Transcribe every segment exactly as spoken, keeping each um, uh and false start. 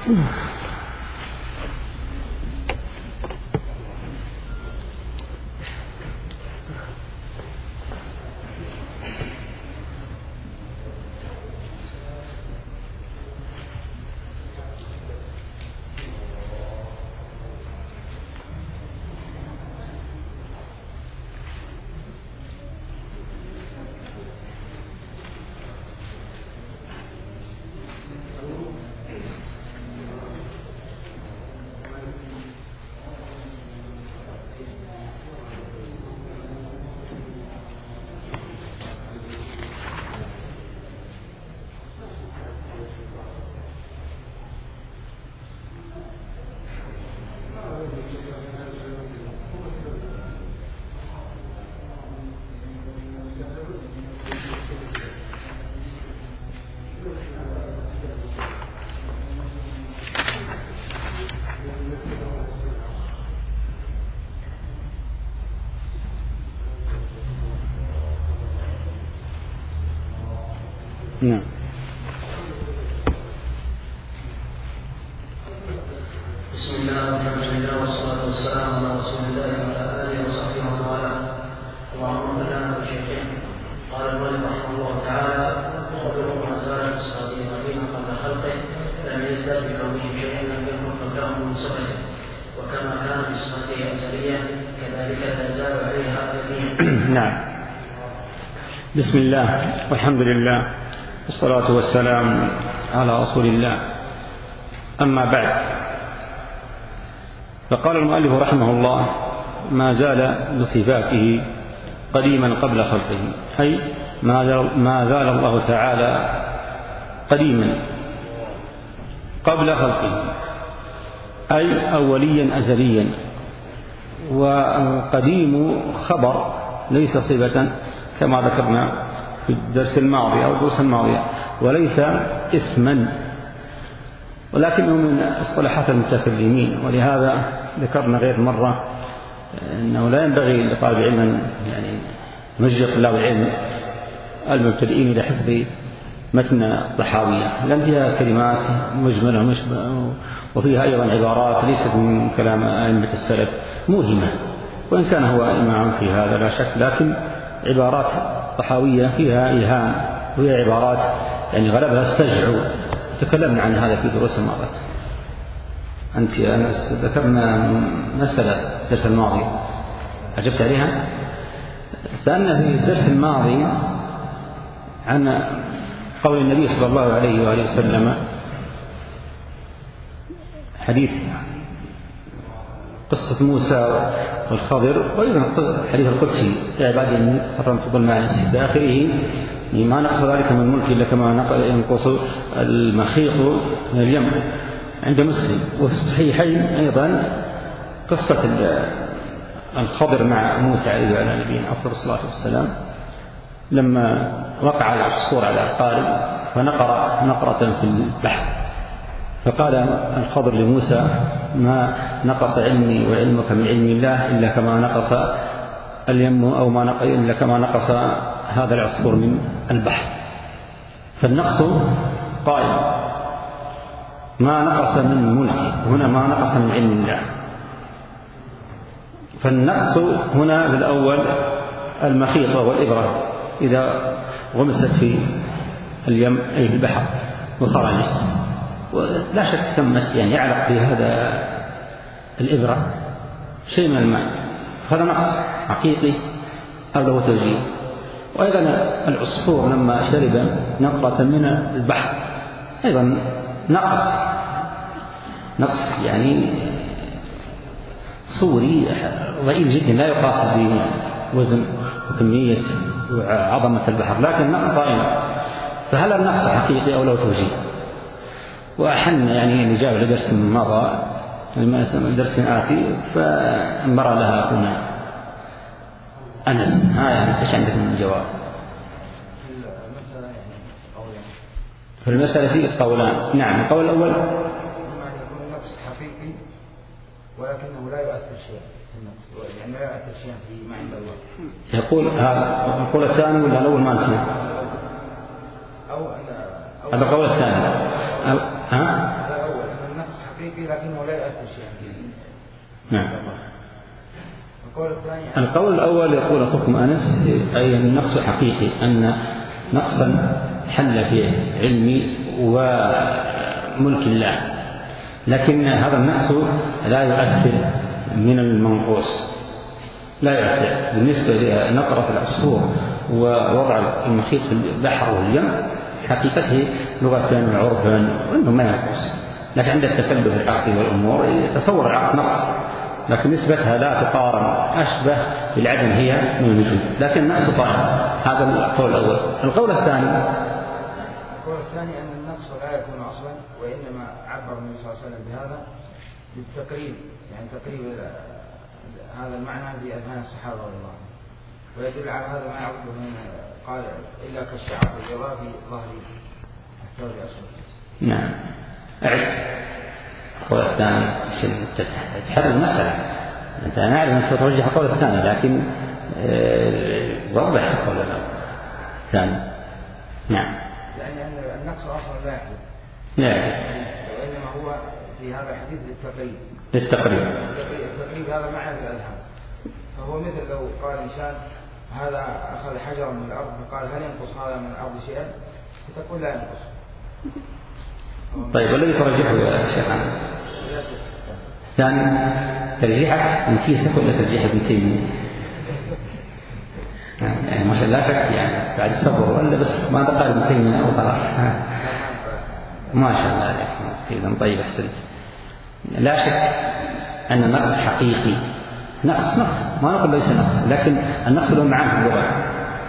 نعم. بسم الله والحمد لله والصلاة والسلام على رسول الله وعلى آله وصحبه ومن والاه. اللهم اغفر لنا ولشيخنا. قال المؤلف رحمه الله تعالى: وخبرهم ما زالت الصادقين فيما قبل خلقه لم يزداد بكونه شيئا لم يكن قبله من صفته، وكما كان في صفته أزليا كذلك لا يزال عليها أبديا. نعم. بسم الله والحمد لله والصلاة والسلام على رسول الله. أما بعد، فقال المؤلف رحمه الله: ما زال بصفاته قديما قبل خلقه، أي ما زال الله تعالى قديما قبل خلقه، أي أوليا أزليا. والقديم خبر ليس صفة كما ذكرنا في الدرس الماضي أو الدروس الماضية، وليس اسما، ولكنه من اصطلاحات المتكلمين. ولهذا ذكرنا غير مرة أنه لا ينبغي لطالب علم يعني نشجع طلاب العلم المبتدئين إلى حفظ متن الطحاوية، لأن فيها كلمات مجملة ومشبهة، وفيها أيضا عبارات ليست من كلام أئمة السلف موهمة، وإن كان هو إمام في هذا لا شك، لكن عبارات طحاوية فيها إيهام، وهي عبارات يعني غلبها السجع. تكلمنا عن هذا في دروس الماضية. أنت أنس ذكرنا مسألة في الدرس الماضي أجبت عليها. سألنا في الدرس الماضي عن قول النبي صلى الله عليه وآله وسلم، حديث قصة موسى والخضر، وأيضا الحديث القدسي: يا عبادي إني حرمت الظلم على نفسي، في آخره: ما نقص ذلك من الملك إلا كما ينقص المخيط من اليم، عند مسلم. وفي الصحيحين أيضا قصة الخضر مع موسى عليه وعلى نبينا أفضل الصلاة والسلام، لما وقع العصفور على القارب فنقر نقرة في البحر، فقال الخضر لموسى: ما نقص علمي وعلمك من علم الله إلا كما نقص اليم، أو ما نقص إلا كما نقص هذا العصفور من البحر. فالنقص قائم، ما نقص من ملكه، هنا ما نقص من علم الله. فالنقص هنا بالأول المخيط والإبرة إذا غمست في اليم أي في البحر وخرجت، ولا شك ثمت يعني يعلق في هذا الإبرة شيء من الماء، هذا نقص حقيقي أو له توجيه. وأيضا العصفور لما شرب نقرة من البحر أيضا نقص نقص يعني صوري ضئيل جدا، لا يقاس بوزن وكمية وعظمة البحر، لكن نقص قائم. فهل النقص حقيقي أو له توجيه؟ وأحن يعني الإجابة لدرس مضى درس آتي فأمر لها هنا أنس. ها يا أنس، إيش عندك من الجواب؟ في المسألة فيه قولان. نعم، القول الأول النقص حقيقي ولكنه لا يؤثر شيئا في النقص، يعني لا يؤثر شيئا في ما عند الله. يقول هذا القول الثاني ولا الأول ما نسمع؟ أو هذا القول الثاني. ها؟ الأول أن نعم. القول الثاني القول الأول يقول أخوكم أنس أي النقص حقيقي، أن نقصا حل في علم وملك الله، لكن هذا النقص لا يؤثر من المنقوص، لا يؤثر بالنسبة لنقرة العصفور ووضع المخيط في البحر واليم حقيقته لغة وعرفا وأنه ما ينقص، لكن عند التكلف العقلي والأمور يتصور العقل نقص، لكن نسبتها لا تقارن، أشبه بالعدم هي من الوجود، لكن النقص قائم. هذا القول الأول. القول الثاني القول الثاني أن النقص لا يكون أصلا، وإنما عبر النبي صلى الله عليه وسلم بهذا للتقريب، يعني تقريب هذا المعنى بأذهان الصحابة رضي الله عنهم، ويدل على هذا ما يعرفه من قال إلا كالشعر البيضاء في ظهر الثوب الأسود. نعم. أعد القول الثاني تحرر المسألة. أنت أنا أعلم أن سترجح القول الثاني، لكن وضح القول الثاني. نعم. يعني أن النقص أصلا لا يحدث. لا يحدث. وإنما هو في هذا الحديث للتقريب. للتقريب. التقريب هذا معنى الأذهان. فهو مثل لو قال إنسان هذا أخذ حجرا من الأرض فقال هل ينقص هذا من الأرض شيئا؟ فتقول لا ينقص. طيب والذي ترجحه يا شيخ أنس؟ ثاني ترجيحك من كيسك ولا ترجيح ابن تيمية؟ يعني ما شاء الله فك يعني بعد الصبر ولا بس ما قال ابن تيمية أو خلاص. ما شاء الله عليك. إذا طيب أحسنت. لا شك أن النقص حقيقي، نقص نقص ما نقول ليس نقص، لكن النقص له معاني في اللغة.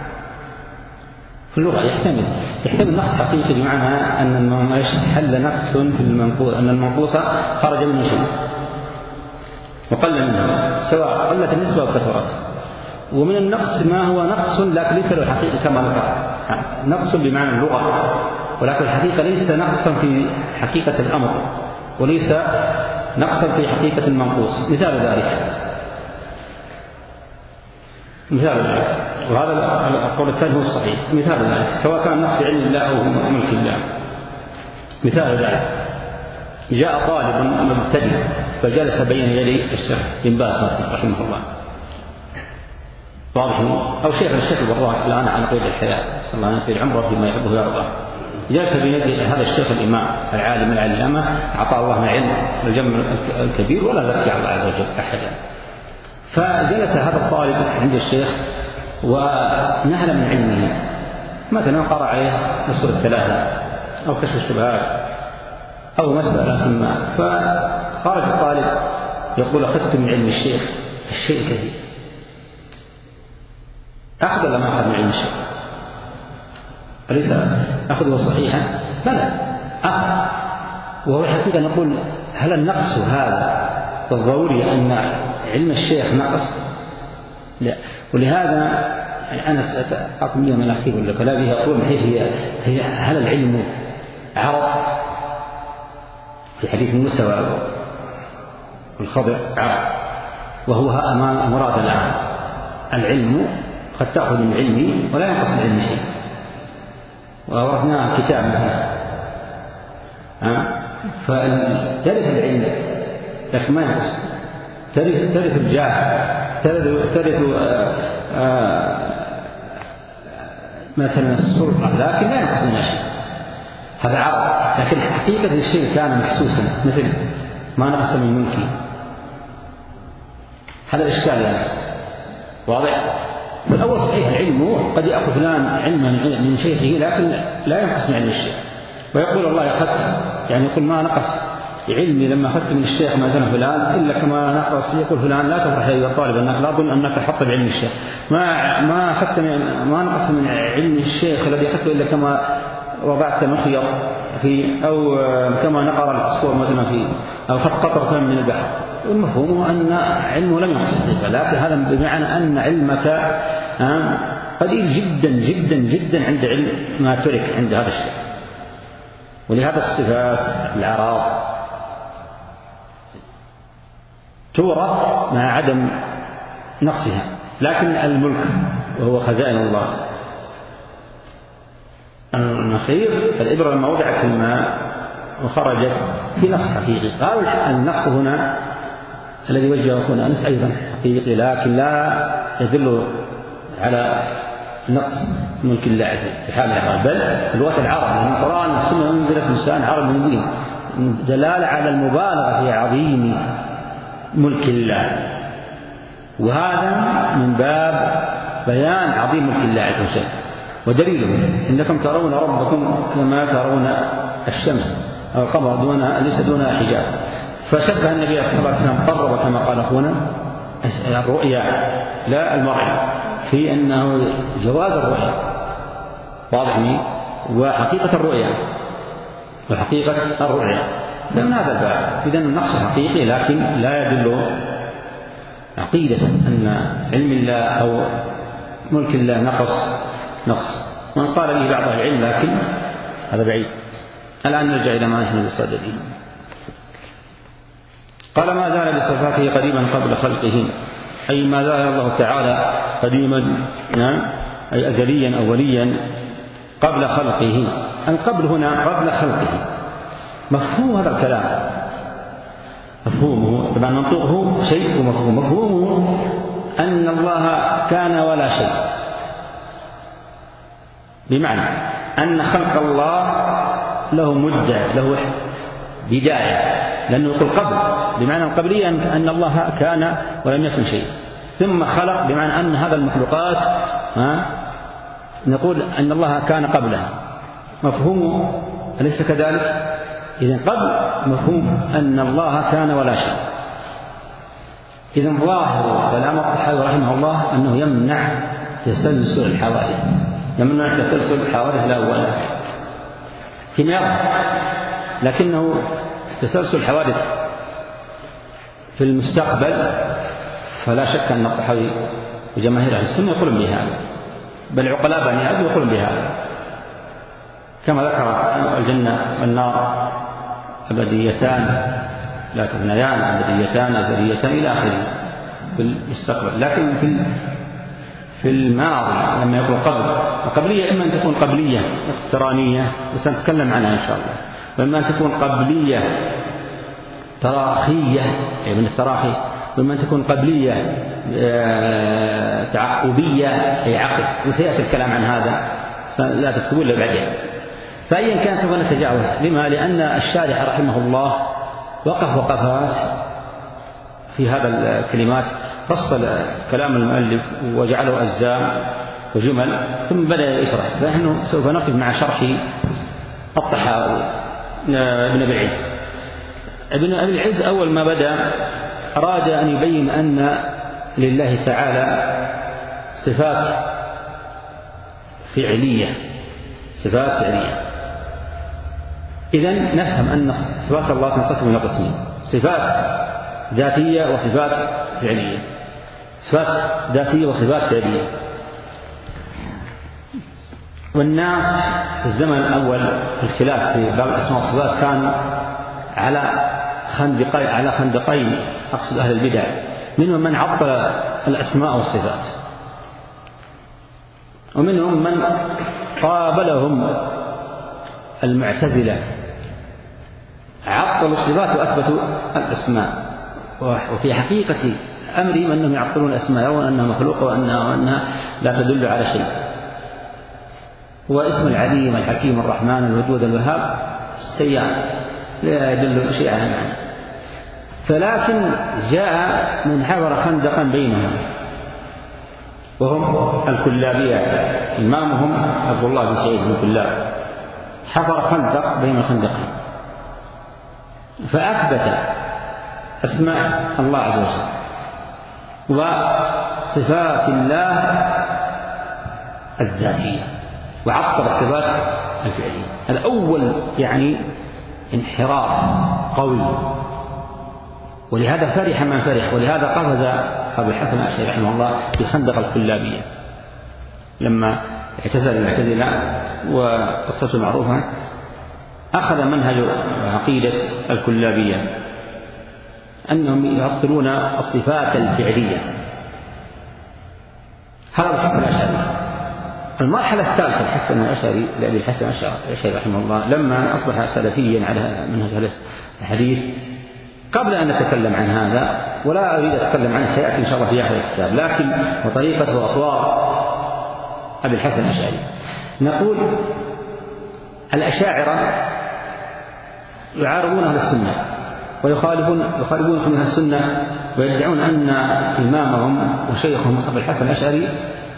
في اللغة يحتمل يحتمل نقص حقيقي بمعنى أن المنقوص حل نقص في المنقوص، أن المنقوص خرج منه شيء وقل منه، سواء قلت النسبة أو كثرت. ومن النقص ما هو نقص لكن ليس له حقيقة كما ذكر، نقص بمعنى اللغة، ولكن الحقيقة ليس نقصا في حقيقة الأمر، وليس نقصا في حقيقة المنقوص. مثال ذلك مثال ذلك وهذا القول الثاني هو الصحيح. مثال ذلك سواء كان النقص بعلم الله أو ملك الله. مثال ذلك جاء طالب مبتدئ فجلس بين يدي الشيخ بن باز رحمه الله، واضح، أو شيخ الشيخ البراك الآن على قيد الحياة صلى الله عليه وسلم في العمر فيما يحبه ويرضاه، جلس بين يدي هذا الشيخ الإمام العالم العلامة أعطاه الله من علم الجمع الكبير ولا زكى الله عز وجل أحدا. فجلس هذا الطالب عند الشيخ ونهل من علمه، مثلا قرأ عليه نصر الثلاثة أو كشف الشبهات أو مسألة ما، فخرج الطالب يقول أخذت من علم الشيخ الشيء كثير. أخذ ولا ما أخذ من علم الشيخ؟ أليس أخذه صحيحا؟ بلى أخذ. وهو حقيقة نقول هل النقص هذا الضروري أن علم الشيخ نقص؟ لا. ولهذا أنا سأقوم بها من الأخير ولا كلامه يقول هي هي هل العلم عرض؟ في حديث موسى والخضر عرض، وهو أمام مراد الآن العلم قد تأخذ من علمي ولا ينقص من علم شيء، وأورثناه كتاب مثلا فترث العلم لكن ما ينقص، ترث ترث الجاه، ترث ترث مثلا السلطة، لكن لا ينقص منها شيء. هذا عرض، لكن حقيقة الشيء كان محسوسا مثل ما نقص من ملكي. هذا الإشكال يا ناس واضح. فالأول صحيح العلم قد يأخذ فلان علما من شيخه لكن لا ينقص من علم الشيخ، ويقول الله أخذت، يعني يقول ما نقص علمي لما أخذت من الشيخ ما كان فلان إلا كما نقص، يقول فلان لا تفرح أيها الطالب أنك لا أظن أنك حط بعلم الشيخ، ما ما أخذت ما نقص من علم الشيخ الذي أخذته إلا كما وضعت مخيط في أو كما نقر العصفور مثلا في أو خط قطرة من البحر. المفهوم أن علمه لم ينقص، لكن هذا بمعنى أن علمك قليل جدا جدا جدا عند علم ما ترك عند هذا الشيء. ولهذا الصفات الأعراض تورث مع عدم نقصها، لكن الملك وهو خزائن الله النخير الإبرة لما وضعت في الماء وخرجت في نقص حقيقي. قالوا النقص هنا الذي وجهه أخونا أنس أيضا حقيقي، لكن لا يدل على نقص ملك الله عز وجل في حال العرب، بل في لغة العرب، لأن القرآن والسنة أنزلت بلسان عربي مبين، دلالة على المبالغة في عظيم ملك الله، وهذا من باب بيان عظيم ملك الله عز وجل. ودليله إنكم ترون ربكم كما ترون الشمس أو القمر دون ليس دون حجاب. فشبه النبي صلى الله عليه وسلم قرب كما قال أخونا الرؤيا لا المرء في أنه جواز الرؤيا واضح لي، وحقيقة الرؤيا وحقيقة الرؤيا من هذا الباب. إذن النقص حقيقي لكن لا يدل عقيدة أن علم الله أو ملك الله نقص نقص ومن قال به بعض العلم، لكن هذا بعيد. الآن نرجع إلى ما نحن بصدده. قال ما زال بصفاته قديما قبل خلقه، أي ما زال الله تعالى قديما أي أزليا أوليا قبل خلقه. القبل هنا قبل خلقه، مفهوم هذا الكلام مفهومه طبعا منطوقه شيء ومفهوم مفهومه أن الله كان ولا شيء، بمعنى أن خلق الله له مدة له بداية، لأنه يقول قبل بمعنى القبلية أن الله كان ولم يكن شيء، ثم خلق بمعنى أن هذا المخلوقات نقول أن الله كان قبلها، مفهومه أليس كذلك؟ إذن قبل مفهوم أن الله كان ولا شيء. إذن ظاهر كلام الطحاوي رحمه الله أنه يمنع تسلسل الحوادث، يمنع تسلسل الحوادث الأولى فيما يرى، لكنه تسلسل الحوادث في المستقبل فلا شك أن الطحاوي وجماهير أهل السنة يقولون بهذا، بل عقلاء بني آدم يقولون بهذا، كما ذكر الجنة والنار أبديتان لا تفنيان، أبديتان أزليتان إلى آخره في المستقبل. لكن في في الماضي لما يقول قبل، القبلية إما أن تكون قبلية اقترانية وسنتكلم عنها إن شاء الله، وإما أن تكون قبلية تراخية أي من التراخي، وإما أن تكون قبلية تعقبية أي عقب، وسيأتي الكلام عن هذا لا تكتبون إلا بعدين. فأيا كان سوف نتجاوز. لما؟ لأن الشارح رحمه الله وقف وقفات في هذا الكلمات، فصل كلام المؤلف وجعله أجزاء وجمل ثم بدأ يشرح، فنحن سوف نقف مع شرح الطحاوي ابن أبي العز. ابن أبي العز أول ما بدأ أراد أن يبين أن لله تعالى صفات فعلية صفات فعلية. إذن نفهم أن صفات الله تنقسم إلى قسمين: صفات ذاتية وصفات فعلية. صفات ذاتية وصفات فعلية. والناس في الزمن الأول الخلاف في باب الأسماء والصفات كان على خندقين على خندقين أقصد أهل البدع، منهم من عطل الأسماء والصفات، ومنهم من قابلهم المعتزلة عطلوا الصفات وأثبتوا الأسماء. وفي حقيقة أمرهم أنهم يعطلون الأسماء، يرون أنها مخلوقة وأنها لا تدل على شيء. واسم العليم الحكيم الرحمن الودود الوهاب السيان لا يدل شيئا على معنى. فلكن جاء من حفر خندقا بينهم وهم الكلابية، إمامهم عبد الله بن سعيد بن كلاب، حفر خندق بين الخندقين فأثبت أسماء الله عز وجل وصفات الله الذاتية، وعطل الصفات الفعلية. هذا أول يعني انحراف قوي، ولهذا فرح من فرح، ولهذا قفز أبو الحسن الأشعري رحمه الله في خندق الكلابية لما اعتزل المعتزلة، وقصته معروفة، أخذ منهج عقيدة الكلابية أنهم يعطلون الصفات الفعلية. هذا الحسن الأشعري. المرحلة الثالثة الحسن الأشعري لأبي الحسن الأشعري رحمه الله لما أصبح سلفيا على منهج الحديث، قبل أن نتكلم عن هذا ولا أريد أتكلم عنه، سيأتي إن شاء الله في آخر الكتاب، لكن وطريقة وأطوار أبي الحسن الأشعري. نقول الأشاعرة يعارضون أهل السنة ويخالفون يخالفون أهل السنة، ويدعون أن إمامهم وشيخهم أبو الحسن الأشعري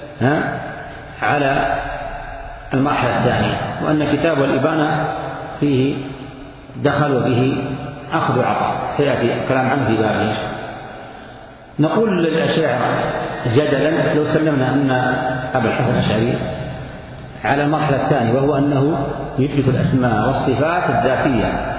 على المرحلة الثانية، وأن كتاب الإبانة فيه دخل وفيه أخذ وعطاء، سيأتي الكلام عنه في بابه. نقول للأشاعرة جدلا لو سلمنا أن أبا الحسن الأشعري على المرحلة الثانية، وهو أنه يثبت الأسماء والصفات الذاتية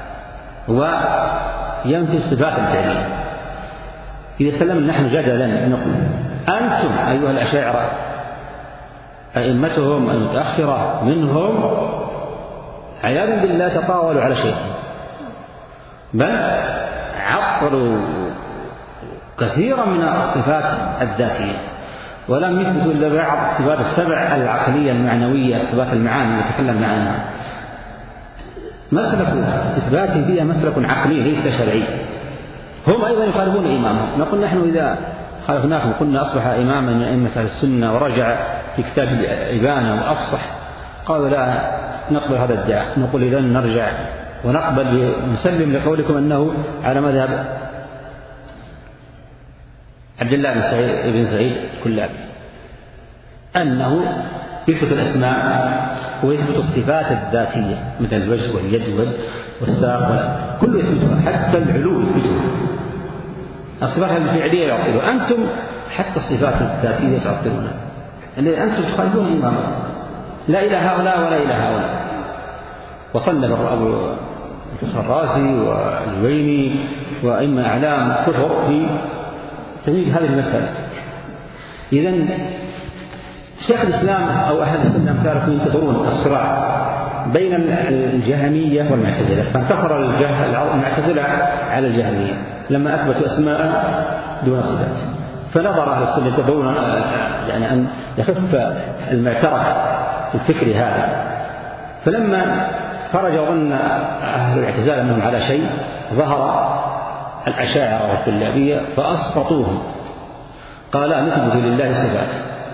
وينفي الصفات الفعلية، إذا سلمنا نحن جدلا نقول أنتم أيها الأشاعرة أئمتهم المتأخرة منهم عياذا بالله تطاولوا على شيء، بل عطلوا كثيرا من الصفات الذاتية، ولم يثبتوا إلا بعض الصفات السبع العقلية المعنوية، صفات المعاني اللي تكلمنا عنها. مسلك إثباتهم فيها مسلك عقلي ليس شرعي. هم أيضا يخالفون إمامهم. نقول نحن إذا خالفناكم قلنا أصبح إماما من أئمة أهل السنة ورجع في كتاب الإبانة وأفصح، قالوا لا نقبل هذا الادعاء. نقول إذا نرجع ونقبل نسلم لقولكم أنه على مذهب عبد الله بن سعيد بن سعيد الكلابي، أنه يثبت الأسماء ويثبت الصفات الذاتية مثل الوجه واليد والساق كله يثبتها، حتى العلو يثبتها، الصفات الفعلية يعطلها، أنتم حتى الصفات الذاتية تعطلونها، اللي أنتم تخالفون إمامكم، لا إلى هؤلاء ولا إلى هؤلاء. وصنف أبو الرازي والجويني وأئمة أعلام كثر في تمييز هذه المسألة. إذن شيخ الإسلام أو أهل السنة امثالكم ينتظرون الصراع بين الجهمية والمعتزلة، فانتصر المعتزلة على الجهمية لما أثبتوا أسماء دون صفات، فنظر أهل السنة ينتظرون يعني أن يخف المعترك الفكري هذا، فلما خرج وظن أهل الاعتزال أنهم على شيء ظهر الأشاعرة والكلابية فأسقطوهم، قال نثبت لله الصفات.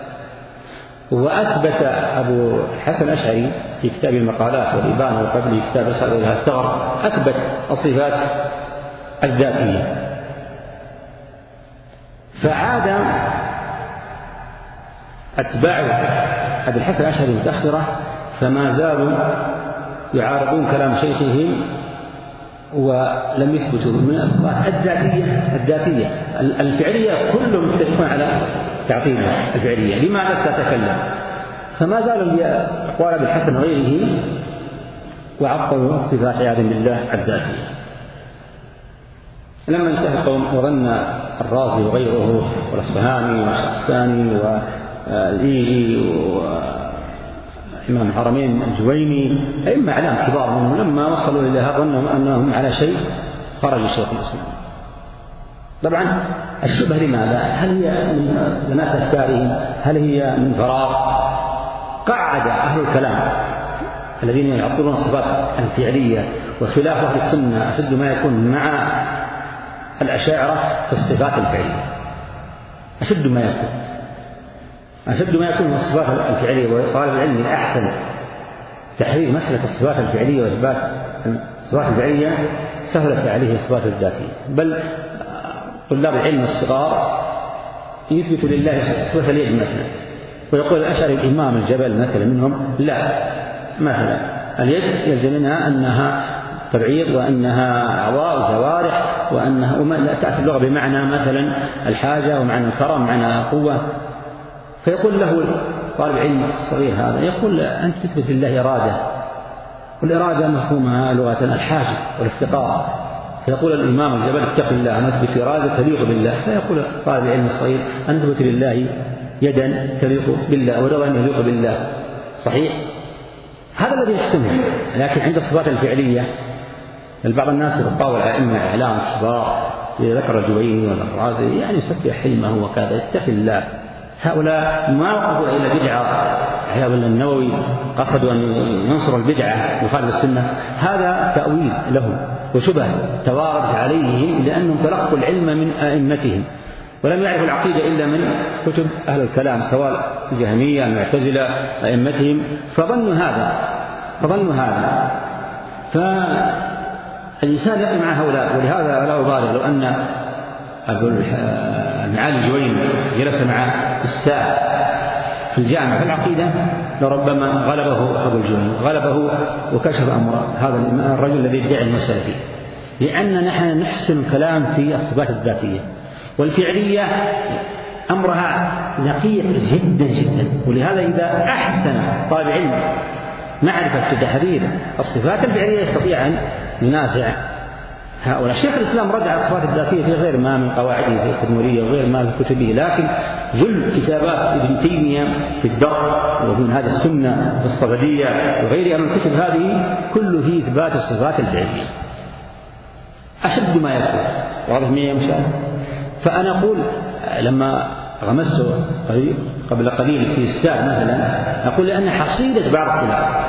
وأثبت أبو الحسن الأشعري في كتاب المقالات والإبانة وقبل كتاب رسالة إلى الثغر أثبت الصفات الذاتية، فعاد أتباع أبي الحسن الأشعري المتأخرة فما زالوا يعارضون كلام شيخهم ولم يثبتوا من الصفات الذاتية الذاتية الفعلية، كلهم يتفقون على تعطيلها الفعلية. لماذا سأتكلم؟ فما زالوا بأقوال أبي الحسن وغيره وعطلوا الصفات عياذا بالله الذاتية. لما انتهى وظن الرازي وغيره والأصفهاني والشخصاني والإيلي وإمام الحرمين الجويني أئمة أعلام كبار منهم، لما وصلوا إلى هذا ظنوا أنهم على شيء خرج شيخ الإسلام. طبعا الشبهة لماذا؟ هل هي من بنات أفكارهم؟ هل هي من فراغ؟ قعد أهل الكلام الذين يعطلون الصفات الفعلية وخلاف أهل السنة أشد ما يكون مع الأشاعرة في الصفات الفعلية، أشد ما يكون أشد ما يكون في الصفات الفعلية. وقال العلم الأحسن تحرير مسألة الصفات الفعلية وإثبات الصفات الفعلية سهلت عليه الصفات الذاتية، بل طلاب العلم الصغار يثبت لله صفة اليد مثلا، ويقول الأشعري الإمام الجبل مثلا منهم لا، مثلا اليد يلزم منها أنها تبعيض وأنها أعضاء وجوارح وأنها لا تأتي اللغة بمعنى مثلا الحاجة ومعنى الكرم ومعنى قوة. فيقول له طالب العلم الصغير هذا يقول أنت تثبت لله إرادة، والإرادة مفهومها لغة الحاجة والافتقار. فيقول الإمام الجبل اتق الله نثبت إرادة تليق بالله، فيقول طالب العلم الصغير أن نثبت لله يدا تليق بالله ورضا يليق بالله. صحيح هذا الذي يحسنه، لكن عند الصفات الفعلية بعض الناس يتطاول على أئمة إعلام كبار إذا ذكر الجويني ولا الرازي يعني يسبح حلمه وكذا، يتقي الله. هؤلاء ما وقفوا إلى بدعة النووي قصدوا أن ينصروا البدعة مخالف السنة، هذا تأويل لهم وشبه توارد عليهم، لأنهم تلقوا العلم من أئمتهم ولم يعرفوا العقيدة إلا من كتب أهل الكلام سواء الجهمية المعتزلة أئمتهم، فظنوا هذا فظنوا هذا فالإنسان يقف مع هؤلاء. ولهذا لا أبالغ لو أن أبو المعالي الجويني جلس مع أستاذ في الجامعة في العقيدة لربما غلبه أبو الجويني غلبه وكشف أمر هذا الرجل الذي يدعي المسألة فيه، لأن نحن نحسن الكلام في الصفات الذاتية والفعلية أمرها دقيق جدا جدا. ولهذا إذا أحسن طالب علم معرفة تحرير الصفات الفعلية يستطيع أن ينازع هؤلاء. شيخ الإسلام رد على الصفات الذاتية في غير ما من قواعده في التدمرية وغير ما في كتبه، لكن جل كتابات ابن تيمية في الدر ومن هذه السنة في الصفدية وغيرها من الكتب هذه كله في إثبات الصفات الفعلية أشد ما يكون. واضح معي يا مشاهد؟ فأنا أقول لما غمست قبل قليل في استاذ مثلا أقول لأن حصيلة بعض الطلاب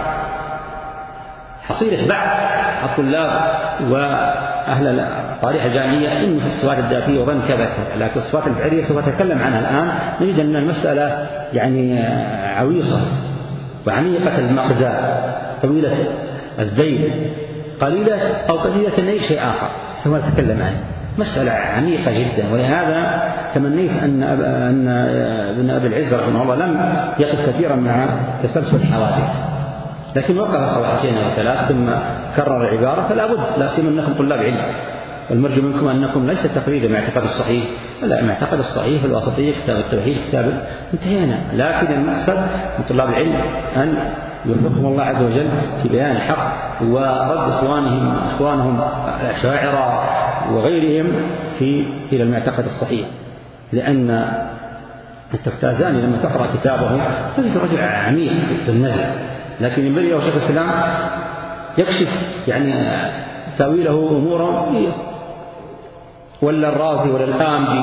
حصيلة بعض الطلاب وأهل الطريقة الجامعية إن في الصفات الذاتية وظن كذا كذا، لكن الصفات الفعلية سوف أتكلم عنها الآن. نجد أن المسألة يعني عويصة وعميقة المغزى طويلة الذيل قليلة أو قليلة أي شيء آخر سوف أتكلم عنه، مسألة عميقة جدا. ولهذا تمنيت أن أن ابن أبي العز رحمه الله لم يقف كثيرا مع تسلسل الحوادث، لكن وقف صفحتين أو ثلاث ثم كرر العبارة. فلا بد لا سيما أنكم طلاب علم والمرجو منكم أنكم ليس تقليدا من اعتقاد الصحيح، لا معتقد الصحيح في الوسطية كتاب التوحيد كتاب انتهينا. لكن المقصد من طلاب العلم أن يوفقهم الله عز وجل في بيان الحق ورد إخوانهم إخوانهم الأشاعرة وغيرهم في إلى المعتقد الصحيح، لأن التفتازاني لما تقرأ كتابه تجد رجل عميق في النزل، لكن ينبغي له شيخ الإسلام يكشف يعني تأويله أمورا ولا الرازي ولا الآمدي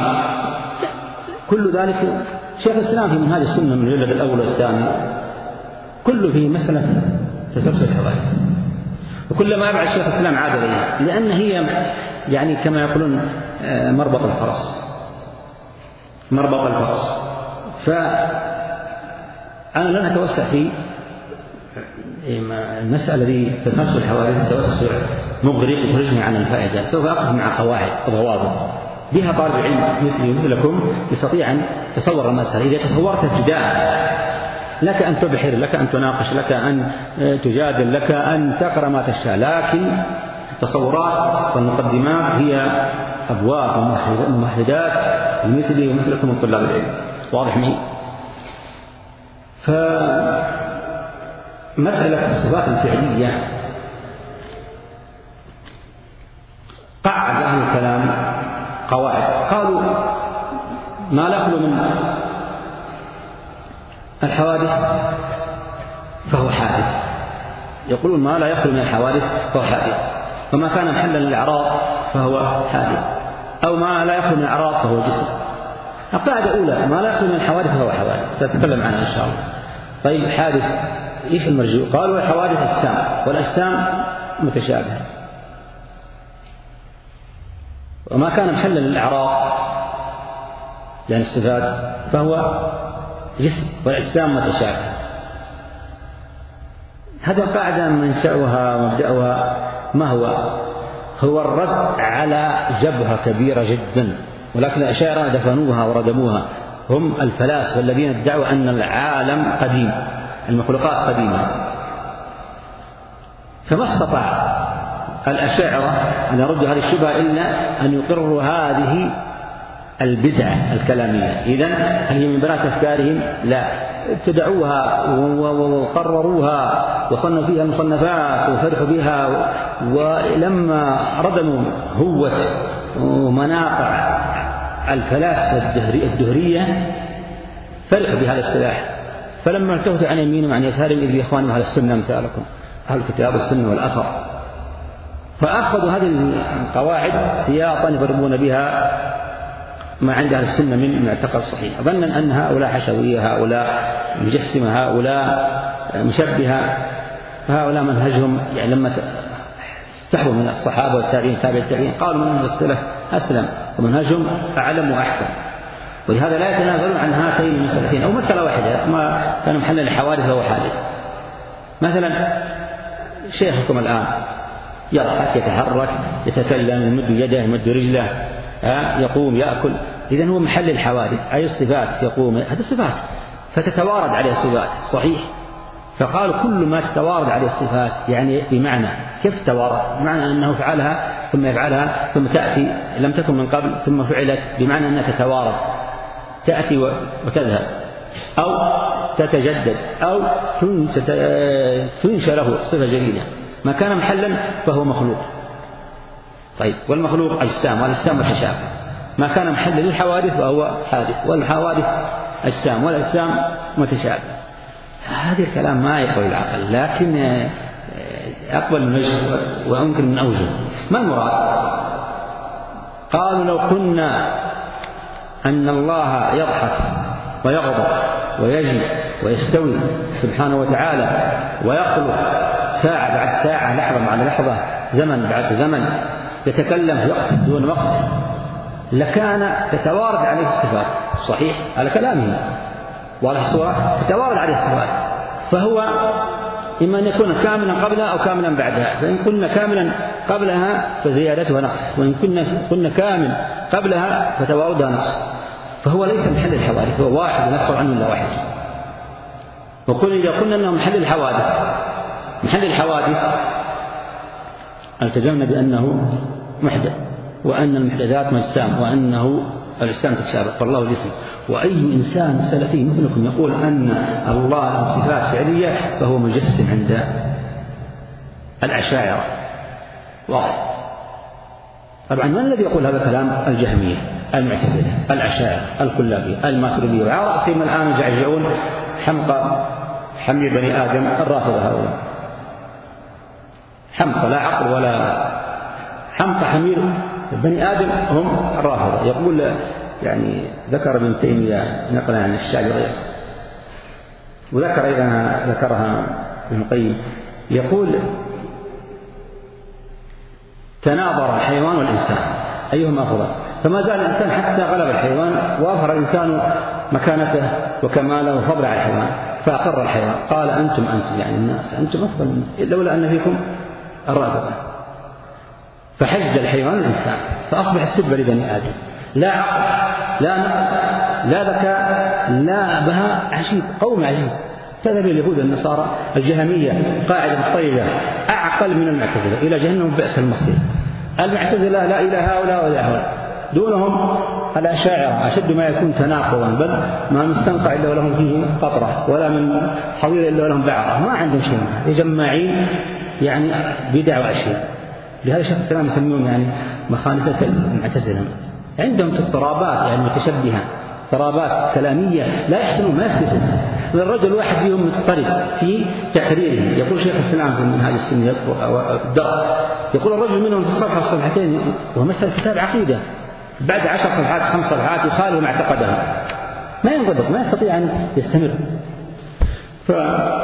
كل ذلك. شيخ الإسلام في منهاج السنة من الجلد الأول والثاني كله في مسألة تسلسل الحوادث، وكلما يبعد شيخ الإسلام عاد إليها، لأن هي يعني كما يقولون مربط الفرس مربط الفرس. فأنا لن أتوسع في المسألة دي تسلسل الحوادث توسع مغرق يخرجني عن الفائدة. سوف أقف مع قواعد وضوابط بها طالب العلم مثلي مثلكم يستطيع أن يتصور المسألة. إذا تصورت ابتداء لك أن تبحر، لك أن تناقش، لك أن تجادل، لك أن تقرأ ما تشاء، لكن التصورات والمقدمات هي أبواب وممهدات مثلي ومثلكم من طلاب العلم. واضح معي؟ فمسألة الصفات الفعلية قعد أهل الكلام قواعد، قالوا ما لا يخلو من الحوادث فهو حادث، يقولون ما لا يخلو من الحوادث فهو حادث، وما كان محلا للأعراض فهو حادث، أو ما لا يخلو من الأعراض فهو جسم. القاعدة الأولى ما لا يخلو من الحوادث فهو حوادث، سأتكلم عنها إن شاء الله. طيب حادث إيش المرجو؟ قالوا الحوادث أجسام، والأجسام متشابهة، وما كان محلا للأعراض يعني الصفات فهو جسم، والأجسام متشابهة. هذه القاعدة منشأها ومبدأها ما هو؟ هو الرد على جبهة كبيرة جدا، ولكن الأشاعرة دفنوها وردموها. هم الفلاسفة الذين ادعوا أن العالم قديم، المخلوقات قديمة، فما استطاع الأشاعرة أن يردوا هذه الشبهة إلا أن يقروا هذه البدعة الكلامية. إذن هل هي من بنات أفكارهم؟ لا، ابتدعوها وقرروها وصنفوا فيها المصنفات وفرحوا بها، ولما ردموا هوة ومناقع الفلاسفة الدهرية فرحوا بهذا السلاح، فلما التفتوا عن يمينهم عن يسارهم إذ بإخوانهم أهل السنة أمثالكم أهل الكتاب والسنة والأثر، فأخذوا هذه القواعد سياطا يضربون بها ما عند أهل السنة من معتقد صحيح، ظنا أن هؤلاء حشوية، هؤلاء مجسمة، هؤلاء مشبهة، فهؤلاء منهجهم يعني لما استحوا من الصحابة والتابعين تابع التابعين قالوا من السلف أسلم ومنهجهم أعلم وأحكم، ولهذا لا يتنازلون عن هاتين المسألتين. أو مسألة واحدة ما كان محلا للحوادث وهو حادث، مثلا شيخكم الآن يضحك يتحرك يتكلم يمد يده يمد رجله يقوم يأكل، إذن هو محل الحوادث، أي الصفات يقوم، هذه الصفات فتتوارد عليه الصفات صحيح. فقالوا كل ما تتوارد عليه الصفات يعني بمعنى كيف تتوارد؟ بمعنى أنه فعلها ثم يفعلها ثم تأتي لم تكن من قبل ثم فعلت، بمعنى أنها تتوارد تأتي وتذهب أو تتجدد أو تنشى له صفة جديدة. ما كان محلا فهو مخلوق. طيب والمخلوق أجسام والأجسام متشابهة، ما كان محلا للحوادث فهو حادث، والحوادث أجسام والأجسام متشابهة. هذا الكلام ما يقبل العقل، لكن أقبل من وجه وأمكن من أوجه. ما المراد؟ قالوا لو قلنا أن الله يضحك ويغضب ويجي ويستوي سبحانه وتعالى ويخلق ساعة بعد ساعة لحظة بعد لحظة زمن بعد زمن يتكلم وقت دون وقت لكان تتوارد عليه الصفات صحيح على كلامه واضح الصورة، تتوارد عليه الصفات، فهو إما أن يكون كاملا قبلها أو كاملا بعدها. فإن كنا كاملا قبلها فزيادتها نقص، وإن كنا كنا كامل قبلها فتواردها نقص، فهو ليس محل الحوادث، هو واحد لا يصدر عنه إلا واحد. وقل إذا قلنا أنه محل الحوادث محل الحوادث التزمنا بأنه محدث، وأن المحدثات مجسام، وأنه الأجسام تتشابه، فالله جسم. وأي إنسان سلفي مثلكم يقول أن الله له صفات فعلية فهو مجسم عند الأشاعرة واضح. طبعا من الذي يقول هذا الكلام؟ الجهمية، المعتزلة، الأشاعرة، الكلابية، الماتريدية، وعلى رأسهم الآن يجعجعون حمقى حمير بني آدم الرافضة. هؤلاء حمقى لا عقل ولا حمقى حمير بني آدم هم الرافضة. يقول يعني ذكر ابن تيمية نقلا عن الشاعري، وذكر أيضا ذكرها ابن القيم، يقول تناظر الحيوان والإنسان أيهما أفضل، فما زال الإنسان حتى غلب الحيوان وأظهر الإنسان مكانته وكماله وفضل على الحيوان، فأقر الحيوان قال أنتم أنتم يعني الناس أنتم أفضل منه لولا أن فيكم الرافضة. فحج الحيوان الإنسان فأصبح السب لبني آدم، لا عقل لا نقل لا ذكاء لا بهاء، عجيب قوم عجيب. تذهب اليهود النصارى الجهمية قاعدة طيبة أعقل من المعتزلة إلى جهنم بئس المصير. المعتزلة لا إلى هؤلاء ولا هؤلاء، دونهم الأشاعرة أشد ما يكون تناقضا، بل ما مستنقع إلا ولهم فيه قطرة ولا من حوير إلا ولهم بعرة، ما عندهم شيء، يجمعين يعني بدع وأشياء. لهذا شيخ الإسلام يسمون يعني مخالفة المعتزلة، عندهم اضطرابات يعني متشبهة، اضطرابات كلامية لا يحسنون ما يثبتون. الرجل واحد فيهم مضطرب في تحريره، يقول شيخ الإسلام في منهاج السنة الدرء، يقول الرجل منهم في الصفحة الصفحتين ومسألة كتاب عقيدة بعد عشر صفحات خمس صفحات يخالف ما اعتقدها، ما ينضبط ما يستطيع أن يستمر. ف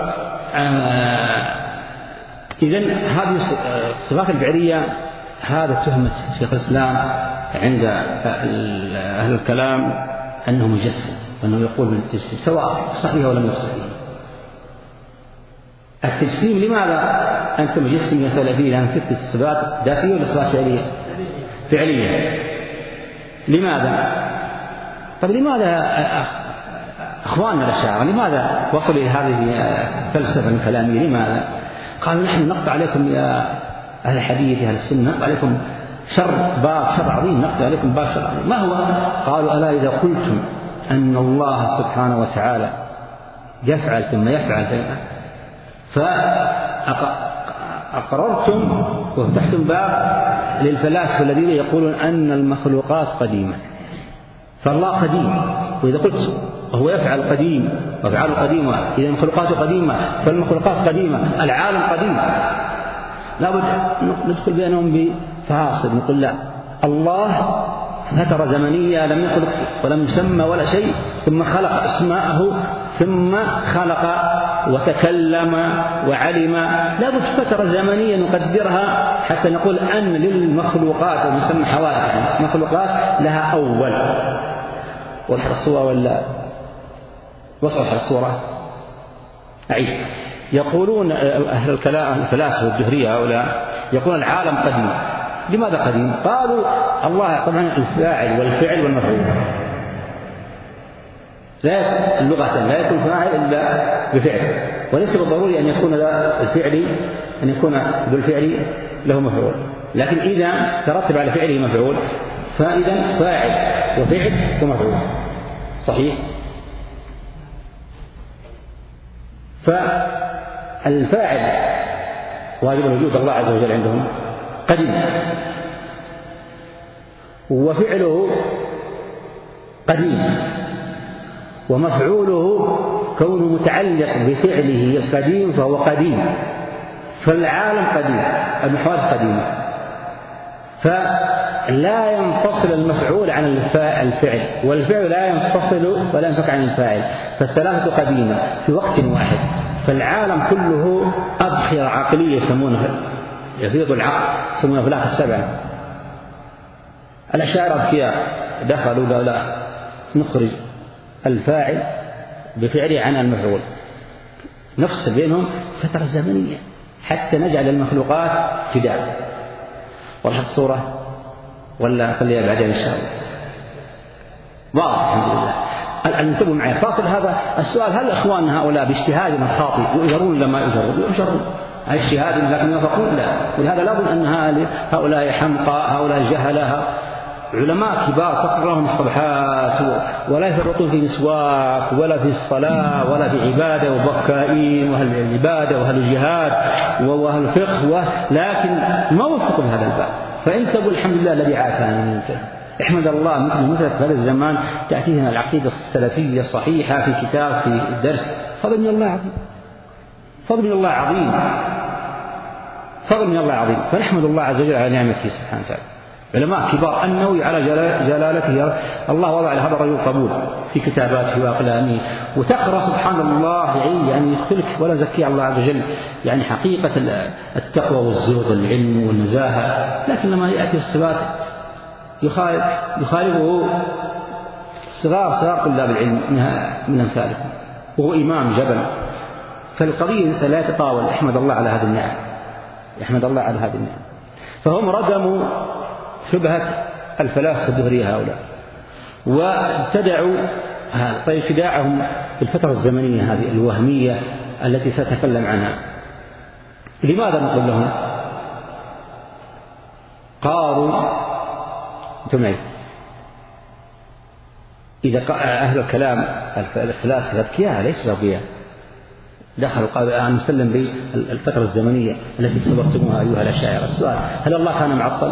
إذن هذه الصفات الفعلية هذا تهمة شيخ الإسلام عند أهل الكلام أنه مجسم، وأنه يقول من التجسيم سواء صحيح ولا لم يصح. التجسيم لماذا أنت مجسم يا سلفي؟ لأن تثبت الصفات ذاتية ولا صفات فعلية؟ فعلية. لماذا؟ طب لماذا أخواننا الأشاعرة لماذا وصلوا إلى هذه الفلسفة الكلامية؟ لماذا؟ قالوا نحن نقطع عليكم يا أهل الحديث يا أهل السنة، نقطع عليكم شر باب شر عظيم، نقطع عليكم باب شر عظيم. ما هو؟ قالوا ألا إذا قلتم أن الله سبحانه وتعالى يفعل ثم يفعل فأقررتم وفتحتم باب للفلاسفة الذين يقولون أن المخلوقات قديمة، فالله قديم، وإذا قلت وهو يفعل قديم وأفعاله قديمة إذا المخلوقات قديمة فالمخلوقات قديمة العالم قديم، لا بد ندخل بينهم بفاصل، نقول لا، الله فترة زمنية لم يخلق ولم يسمى ولا شيء، ثم خلق اسماءه، ثم خلق وتكلم وعلم. لا بد فترة زمنية نقدرها حتى نقول أن للمخلوقات ومسمى حوادث مخلوقات لها أول. وضح الصورة ولا وضح الصورة؟ أعيد. يقولون أهل الكلام الفلاسفة الدهرية هؤلاء يقولون العالم قديم. لماذا قديم؟ قالوا الله طبعا الفاعل والفعل والمفعول، لا اللغة لا يكون فاعل إلا بفعل، وليس بالضروري أن يكون الفعل أن يكون بالفعل له مفعول، لكن إذا ترتب على فعله مفعول فإذا فاعل وفعل ومفعول. صحيح؟ فالفاعل واجب الوجود الله عز وجل عندهم قديم، وفعله قديم، ومفعوله كونه متعلق بفعله القديم فهو قديم. فالعالم قديم، المحوادث قديمة، فلا ينفصل المفعول عن الفعل، والفعل لا ينفصل ولا ينفك عن الفاعل، فالثلاثة قديمة في وقت واحد. فالعالم كله أبحرة عقلية يسمونها يفيض العقل، يسمونها أفلاك السبعة. الأشاعرة أذكياء دخلوا لا لا نخرج الفاعل بفعله عن المفعول، نفصل بينهم فترة زمنية حتى نجعل المخلوقات فداء. والله الصورة ولا خليها بعدين إن شاء الله. واضح الحمد لله. انتبهوا معي فاصل هذا السؤال: هل إخوان هؤلاء باجتهادهم الخاطئ يؤجرون لما يؤجرون؟ يؤجرون هاي اجتهاد لكن يوفقون؟ لا. ولهذا لابد أن هؤلاء حمقى، هؤلاء جهلة، علماء كبار تقرأ لهم الصبحات ولا يفرطون في مسواك ولا في الصلاة ولا في عبادة وبكائين وأهل العبادة وأهل الجهاد وأهل الفقه، لكن ما وفقوا بهذا الباب. فإن تقول الحمد لله الذي عافانا منك، احمد الله مثل مثل هذا الزمان تأتينا العقيدة السلفية الصحيحة في كتاب في الدرس. فضل من الله عظيم، فضل من الله عظيم، فضل من الله عظيم. فنحمد الله عز وجل على نعمته سبحانه وتعالى. علماء كبار النووي على جلالته الله وضع لهذا الرجل قبول في كتاباته وأقلامه، وتقرأ سبحان الله يعني يدخلك ولا زكي الله عز وجل يعني حقيقة التقوى والزهد والعلم والنزاهة. لكن لما يأتي الصفات يخالفه صغار صغار طلاب العلم من أمثالكم، وهو إمام جبل. فالقضية لا يتطاول. احمد الله على هذه النعم، احمد الله على هذه النعم. فهم ردموا شبهة الفلاسفة الدهرية هؤلاء وابتدعوا هذا. طيب خداعهم بالفترة الزمنية هذه الوهمية التي سأتكلم عنها. لماذا نقول لهم؟ قالوا جمعي إذا أهل الكلام الفلاسفة الأذكياء ليسوا أغبياء دخلوا قالوا أن نسلم بالفترة الزمنية التي صورتموها أيها الأشاعرة. السؤال: هل الله كان معطل؟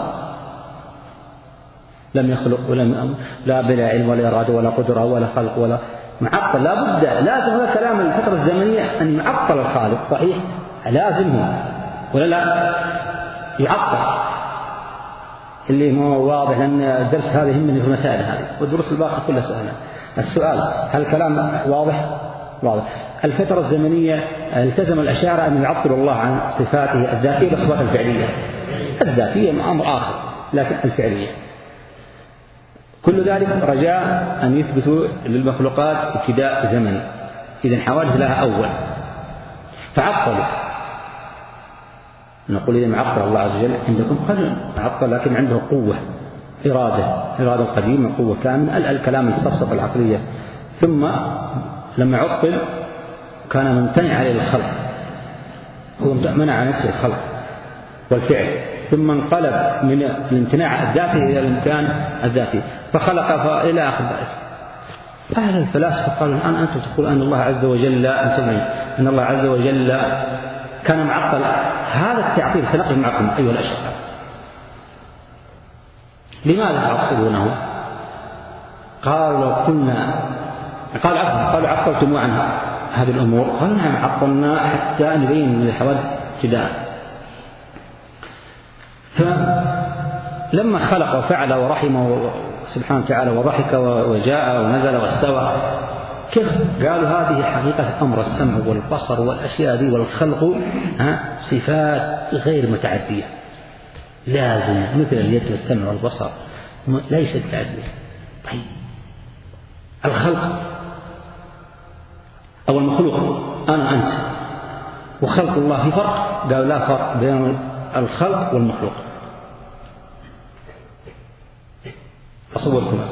لم يخلق ولم لا بلا علم ولا إرادة ولا قدرة ولا خلق ولا معطل. لا بد لازم هذا كلام الفترة الزمنية أن يعطل الخالق. صحيح لازمه ولا لا يعطل؟ اللي مو واضح لأن الدرس هذا يهمني في المسائل هذه والدروس الباقية كلها سهلة. السؤال: هل الكلام واضح؟ واضح. الفترة الزمنية التزم الأشاعرة أن يعطلوا الله عن صفاته الذاتية بالصفات الفعلية. الذاتية أمر آخر، لكن الفعلية كل ذلك رجاء أن يثبتوا للمخلوقات ابتداء زمني. إذن حوادث لها أول فعطلوا. نقول إذا معطل الله عز وجل عندكم قدم معطل لكن عنده قوة إرادة، إرادة قديمة قوة كاملة. الكلام الصفصف العقلية. ثم لما عطل كان ممتنع عليه الخلق، هو منع نفسه الخلق والفعل، ثم انقلب من الامتناع الذاتي إلى الامكان الذاتي فخلق إلى آخر ذلك. أهل الفلاسفة قالوا الآن أنتم تقولون أن الله عز وجل أنتم أن الله عز وجل كان معطل. هذا التعطيل سنقل معكم أيها الأشخاص. لماذا تعطلونه؟ قالوا لو كنا قال عفوا قالوا عطلتم عنها هذه الأمور. قالوا نعم عطلنا حتى نبين من الحوادث ابتداء. فلما خلق وفعل ورحم سبحانه وتعالى وضحك وجاء ونزل واستوى، كيف قالوا هذه حقيقة أمر السمع والبصر والأشياء ذي والخلق صفات غير متعدية لازم مثل اليد والسمع والبصر ليست متعدية. طيب الخلق أو المخلوق أنا أنت وخلق الله في فرق؟ قالوا لا فرق بين الخلق والمخلوق. أصوركم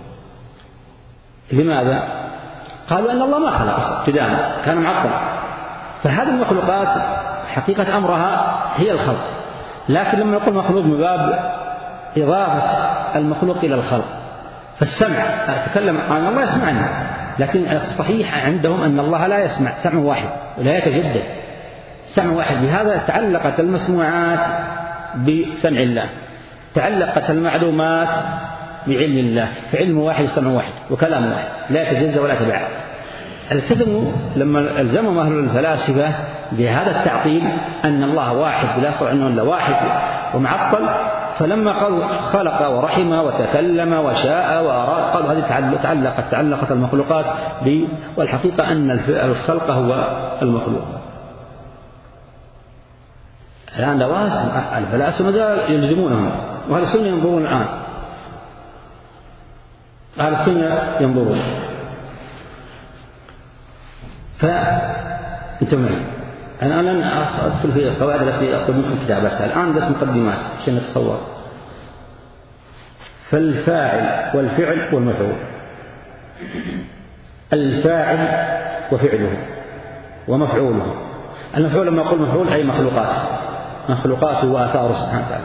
لماذا؟ قالوا أن الله ما خلق ابتداء كان معطل، فهذه المخلوقات حقيقة أمرها هي الخلق، لكن لما نقول مخلوق من باب إضافة المخلوق إلى الخلق، فالسمع أتكلم عن الله يسمعنا، لكن الصحيح عندهم أن الله لا يسمع، سمع واحد ولا يتجدد، سمع واحد. بهذا تعلقت المسموعات بسمع الله، تعلقت المعلومات بعلم الله، فعلم واحد سمع واحد وكلام واحد لا يتجزأ ولا يتباعد. التزموا لما الزمهم أهل الفلاسفة بهذا التعطيل أن الله واحد ولا يصح أنه إلا واحد ومعطل، فلما قالوا خلق ورحم وتكلم وشاء وأراد قالوا هذه تعلقت تعلقت المخلوقات ب، والحقيقة أن الخلق هو المخلوق. الآن لوازم الفلاسفة مازال يلزمونهم، وهذا السنة ينظرون الآن، أهل السنة ينظرون. فانتم معي، أنا لن أدخل في القواعد التي أطلب منكم كتابتها الآن، بس مقدمات عشان نتصور. فالفاعل والفعل والمفعول، الفاعل وفعله ومفعوله. المفعول لما أقول مفعول أي مخلوقات، مخلوقاته وآثاره سبحانه وتعالى.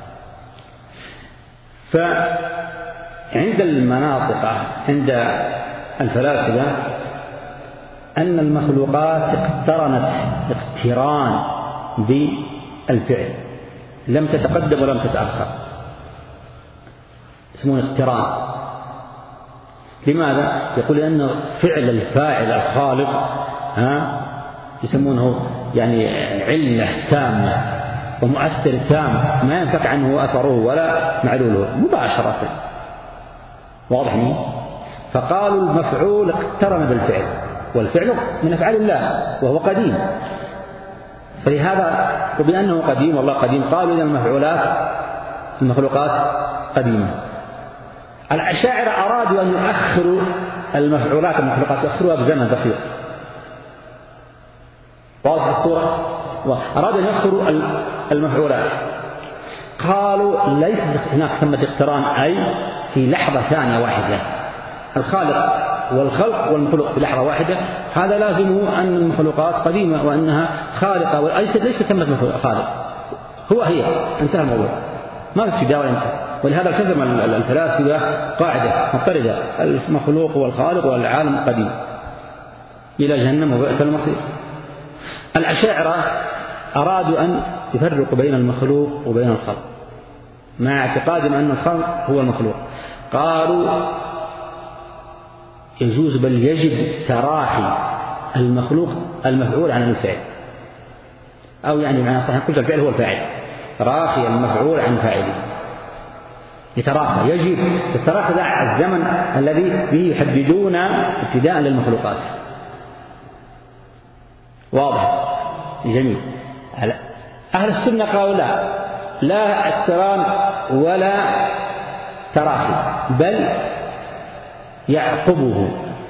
فعند المناطق عند الفلاسفة أن المخلوقات اقترنت اقتران بالفعل، لم تتقدم ولم تتأخر، اسمه اقتران. لماذا؟ يقول أن فعل الفاعل الخالق ها يسمونه يعني علة تامة ومؤثر تام ما ينفك عنه أثره ولا معلوله مباشرة، واضح مني؟ فقالوا المفعول اقترن بالفعل، والفعل من أفعال الله وهو قديم، فلهذا وبأنه قديم والله قديم قالوا إن المفعولات المخلوقات قديمة. الأشاعرة أرادوا أن يؤخروا المفعولات المخلوقات يؤخروها بزمن بسيط، واضح الصورة؟ أرادوا أن يؤخروا المفعولات، قالوا ليس هناك ثمة اقتران أي في لحظة ثانية واحدة، الخالق والخلق والمخلوق بلحظة واحدة، هذا لازمه أن المخلوقات قديمة وأنها خالقة، وليس ليس ثمة خالق، هو هي انتهى الموضوع، ما في ابتداء ولا انتهى. ولهذا التزم الفلاسفة قاعدة مضطردة، المخلوق والخالق والعالم قديم إلى جهنم وبئس المصير. الأشاعرة أرادوا أن يفرقوا بين المخلوق وبين الخلق مع اعتقادهم أن الخلق هو المخلوق، قالوا يجوز بل يجب تراخي المخلوق المفعول عن الفعل، أو يعني معنى صحيح قلت الفعل هو الفاعل، تراخي المفعول عن فاعله، يتراخى، يجب التراخي ذا الزمن الذي به يحددون ابتداء للمخلوقات. واضح؟ جميل. أهل السنة قالوا لا لا اقتران ولا تراخي، بل يعقبه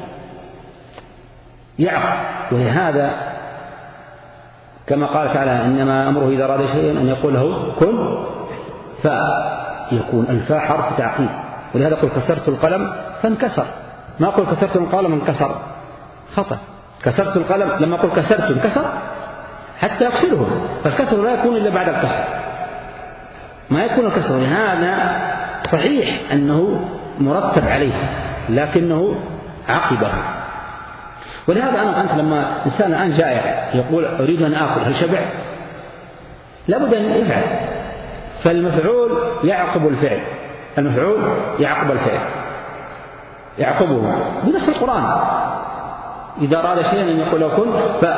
يعقب، ولهذا كما قال تعالى إنما أمره إذا أراد شيئا أن يقول له كن فيكون. الفاء حرف تعقيب، ولهذا قل كسرت القلم فانكسر، ما قل كسرت القلم انكسر، خطأ. كسرت القلم لما قل كسرت انكسر حتى يكسره، فالكسر لا يكون إلا بعد الكسر، ما يكون الكسر. لهذا صحيح أنه مرتب عليه لكنه عقبه. ولهذا أنا أنت لما إنسان الآن جائع يقول أريد أن آكل، هل شبع؟ لابد أن يفعل، فالمفعول يعقب الفعل، المفعول يعقب الفعل يعقبه بنص القرآن، إذا أراد شيئا أن يقول له كن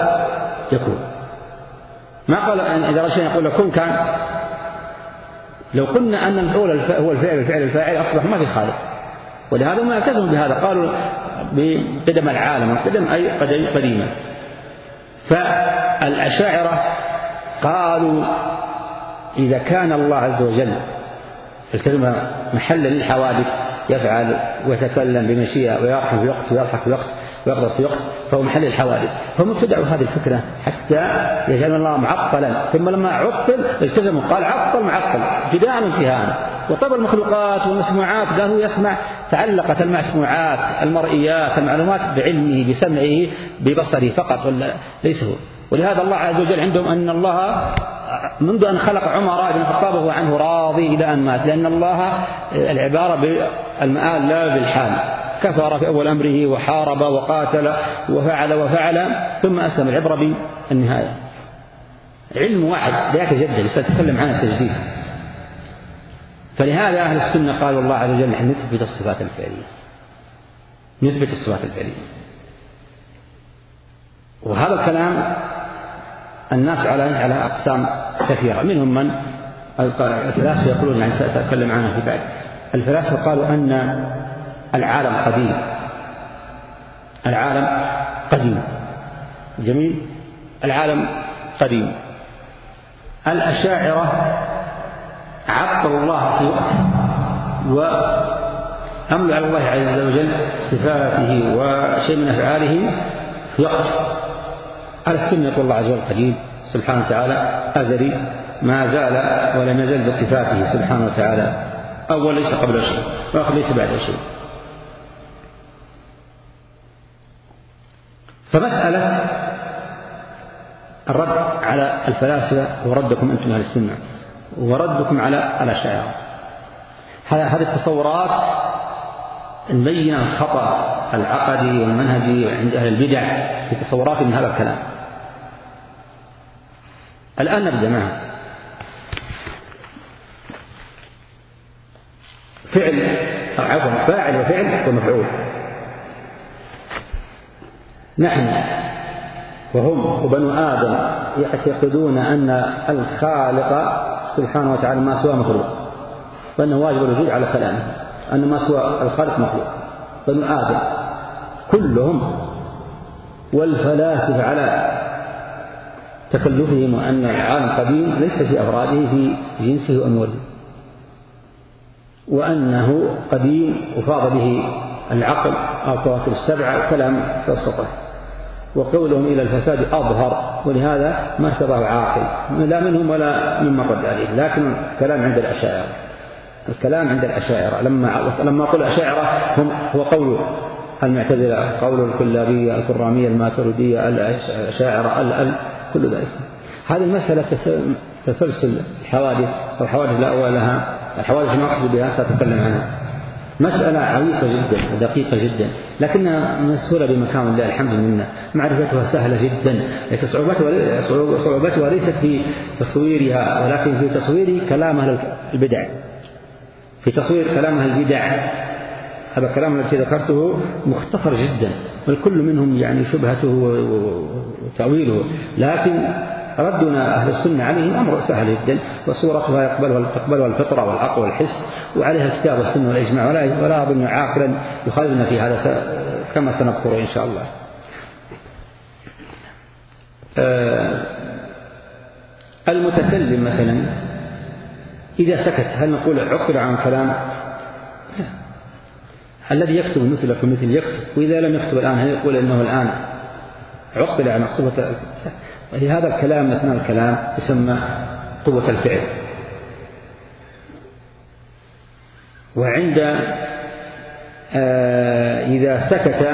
فيكون، ما قال أن إذا أراد شيئا يقول له كن كان. لو قلنا أن المفعول هو الفعل الفعل الفاعل أصبح ما في خالق، ولهذا ما التزموا بهذا، قالوا بقدم العالم، القدم أي قديما. فالأشاعرة قالوا إذا كان الله عز وجل التزم محل للحوادث، يفعل ويتكلم بمشيئة ويرحم في وقت ويضحك في وقت ويغضب في وقت، فهو محل الحوادث. فهم ابتدعوا هذه الفكرة حتى يجعل الله معطلا، ثم لما عطل التزموا قال عطل معطل ابتداء وانتهاء. وطب المخلوقات والمسموعات قالوا يسمع، تعلقت المسموعات المرئيات المعلومات بعلمه بسمعه ببصره فقط ولا ليس هو. ولهذا الله عز وجل عندهم أن الله منذ أن خلق عمر بن الخطاب وهو عنه راضي إلى أن مات، لأن الله العبارة بالمآل لا بالحال، كفر في أول أمره وحارب وقاتل وفعل وفعل ثم أسلم، العبرة بالنهاية. علم واحد لا يتجدد، سأتكلم عن التجديد. فلهذا أهل السنة قالوا الله عز وجل نحن نثبت الصفات الفعلية، نثبت الصفات الفعلية. وهذا الكلام الناس على على أقسام كثيرة، منهم من الفلاسفة يقولون، يعني سأتكلم عنها في بعد. الفلاسفة قالوا أن العالم قديم، العالم قديم، جميل، العالم قديم. الأشاعرة عطلوا الله في وقت وأملوا على الله عز وجل صفاته وشيء من أفعاله في وقت. على السنة يقول الله عز وجل قديم سبحانه وتعالى، أزلي ما زال ولم يزل بصفاته سبحانه وتعالى، أول ليس قبل شيء وآخر ليس بعد شيء. فمسألة الرد على الفلاسفة وردكم أنتم أهل السنة وردكم على الأشاعرة، هذه التصورات نبين الخطأ العقدي والمنهجي عند أهل البدع في تصورات من هذا الكلام. الآن نبدأ معه. فعل عفوا فاعل وفعل ومفعول. نحن وهم وبنو آدم يعتقدون أن الخالق سبحانه وتعالى ما سوى مخلوق، وأنه واجب الوجود على كلامه، أن ما سوى الخالق مخلوق. بنو آدم كلهم، والفلاسفة على تكلفهم وأن العالم قديم ليس في أفراده في جنسه وأنواعه، وأنه قديم وفاض به العقل أو الكواكب السبعة، كلام سفسطة، وقولهم إلى الفساد أظهر، ولهذا ما ارتضاه عاقل لا منهم ولا ممن رد عليه. لكن الكلام عند الأشاعرة، الكلام عند الأشاعرة لما لما أقول الأشاعرة هم هو قول المعتزلة، قول الكلابية، الكرامية، الماتريدية، الأشاعرة، ال كل ذلك. هذه المسألة تسلسل الحوادث أو حوادث لا أول لها، الحوادث ما أقصد بها سأتكلم عنها، مسألة عويصة جدا ودقيقة جدا، لكنها مسهولة بمكان الله الحمد لله، معرفتها سهلة جدا، لكن صعوبتها صعوبتها ليست في تصويرها ولكن في تصوير كلام أهل البدع، في تصوير كلام أهل البدع. هذا الكلام الذي ذكرته مختصر جدا، والكل منهم يعني شبهته وتأويله، لكن ردنا أهل السنة عليه أمر سهل جدا، وصورتها يقبلها تقبلها الفطرة والعقل والحس، وعليها الكتاب والسنة والإجماع، ولا ولا أظن عاقلا يخالفنا في هذا كما سنذكر إن شاء الله. المتكلم مثلا إذا سكت هل نقول عقل عن كلام؟ لا. الذي يكتب مثلك مثل يكتب، وإذا لم يكتب الآن هل يقول إنه الآن عقل عن الصفة؟ هذا الكلام أثناء الكلام يسمى قوة الفعل. وعند آه إذا سكت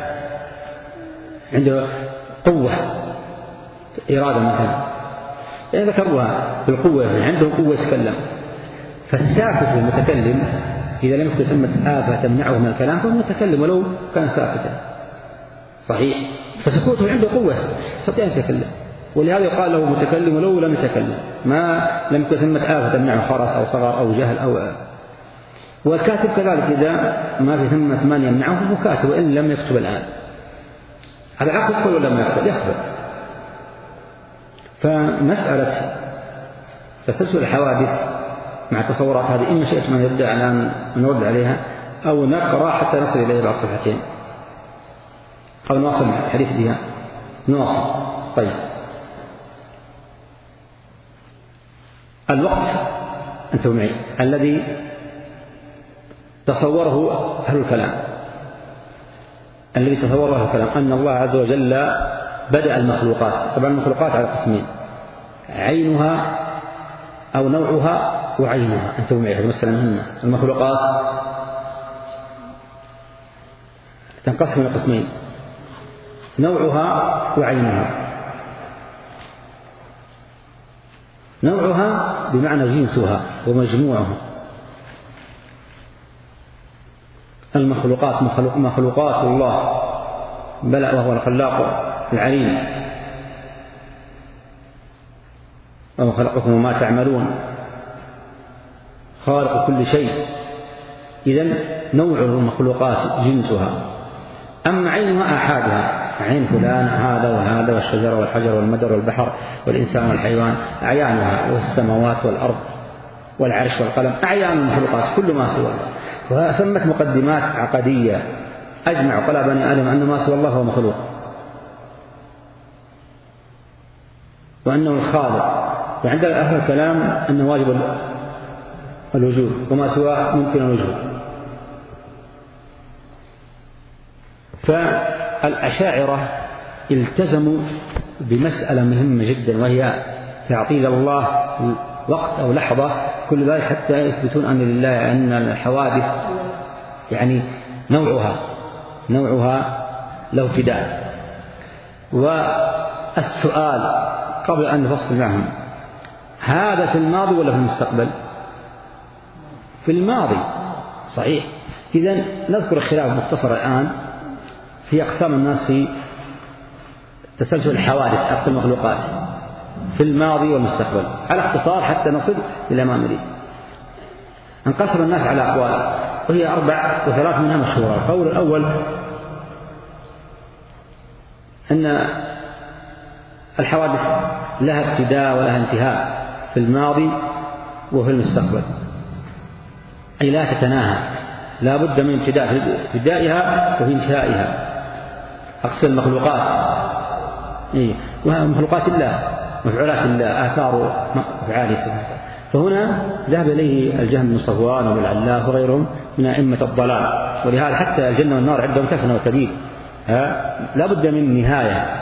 عنده قوة إرادة مثلا، يعني ذكروها بالقوة، يعني عنده قوة يتكلم. فالساكت المتكلم إذا لم يكن ثمة آفة تمنعه من الكلام فهو متكلم ولو كان ساكتا، صحيح، فسكوته عنده قوة يستطيع أن يتكلم، ولهذا يقال له متكلم ولو لم يتكلم، ما لم يكن ثمة آفة تمنعه خرس أو صغر أو جهل أو. والكاتب كذلك إذا ما في ثمة من يمنعه فهو كاتب وإن لم يكتب الآن. هذا عقل يقول ولا ما يكتب؟ يكتب. فمسألة تسلسل الحوادث مع التصورات هذه إن شئت من يبدأ الآن نرد عليها أو نقرأ حتى نصل إلى بعض الصفحتين قبل نواصل الحديث بها نواصل. طيب الوقت أنتم معي الذي تصوره أهل الكلام الذي تصوره أهل الكلام أن الله عز وجل بدأ المخلوقات. طبعا المخلوقات على قسمين عينها أو نوعها وعينها. أنتم معي هذه مسألة مهمة. المخلوقات تنقسم إلى قسمين نوعها وعينها. نوعها بمعنى جنسها ومجموعها. المخلوقات مخلوقات الله بلى وهو الخلاق العليم وهو خلقكم وما تعملون خالق كل شيء. إذن نوع المخلوقات جنسها. أما عينها آحادها عين فلان هذا وهذا والشجر والحجر والمدر والبحر والإنسان والحيوان أعيانها والسماوات والأرض والعرش والقلم أعيان المخلوقات كل ما سوى الله. وثمت مقدمات عقدية أجمع عقلاء بني آدم أن ما سوى الله هو مخلوق وأنه الخالق. وعند أهل الكلام أنه واجب الوجود وما سواه ممكن الوجود. فالأشاعرة التزموا بمسألة مهمة جدا وهي تعطيل الله وقت أو لحظة كل ذلك حتى يثبتون أن لله أن الحوادث يعني نوعها نوعها له ابتداء. والسؤال قبل أن نفصل معهم هذا في الماضي ولا في المستقبل؟ في الماضي صحيح. إذن نذكر الخلاف مختصر الآن في أقسام الناس في تسلسل الحوادث أقسام المخلوقات في الماضي والمستقبل على اختصار حتى نصل إلى ما نريد. انقسم الناس على أقوال وهي أربع وثلاث منها مشهورة. القول الأول أن الحوادث لها ابتداء ولها انتهاء في الماضي وفي المستقبل أي لا تتناهى لا بد من ابتداء في ابتدائها وفي انتهائها. أقسم المخلوقات إيه ومخلوقات الله مفعولات الله آثار أفعاله سبحانه. فهنا ذهب إليه الجهم بن صفوان والعلاف وغيرهم من أئمة الضلال. ولهذا حتى الجنة والنار عندهم تفنى وتبيد لا بد من نهاية.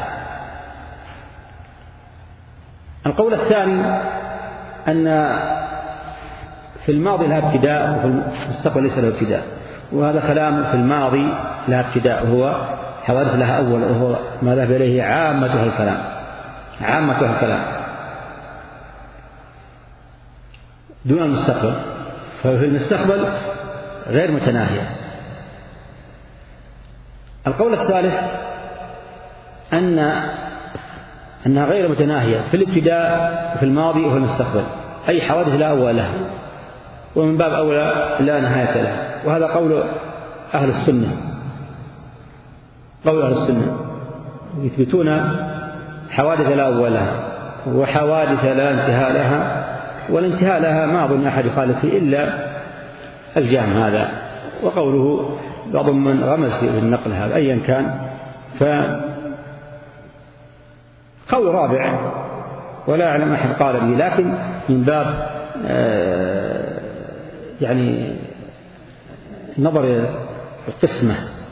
القول الثاني أن في الماضي لها ابتداء وفي المستقبل ليس له ابتداء. وهذا كلام في الماضي لها ابتداء وهو حوادث لها أول وهو ما ذهب إليه عامة الكلام عامة الكلام دون المستقبل. ففي المستقبل غير متناهية. القول الثالث أن أنها غير متناهية في الابتداء وفي الماضي وفي المستقبل أي حوادث لا أول لها ومن باب أولى لا نهاية لها. وهذا قول أهل السنة قول أهل السنة يثبتون حوادث لا أول لها وحوادث لا انتهاء لها. والانتهاء لها ما أظن أحد يخالف فيه إلا الجهم هذا. وقوله بعض من غمز في النقل هذا أيا كان. فقول رابع ولا أعلم أحد قال به لكن من باب يعني نظر القسمة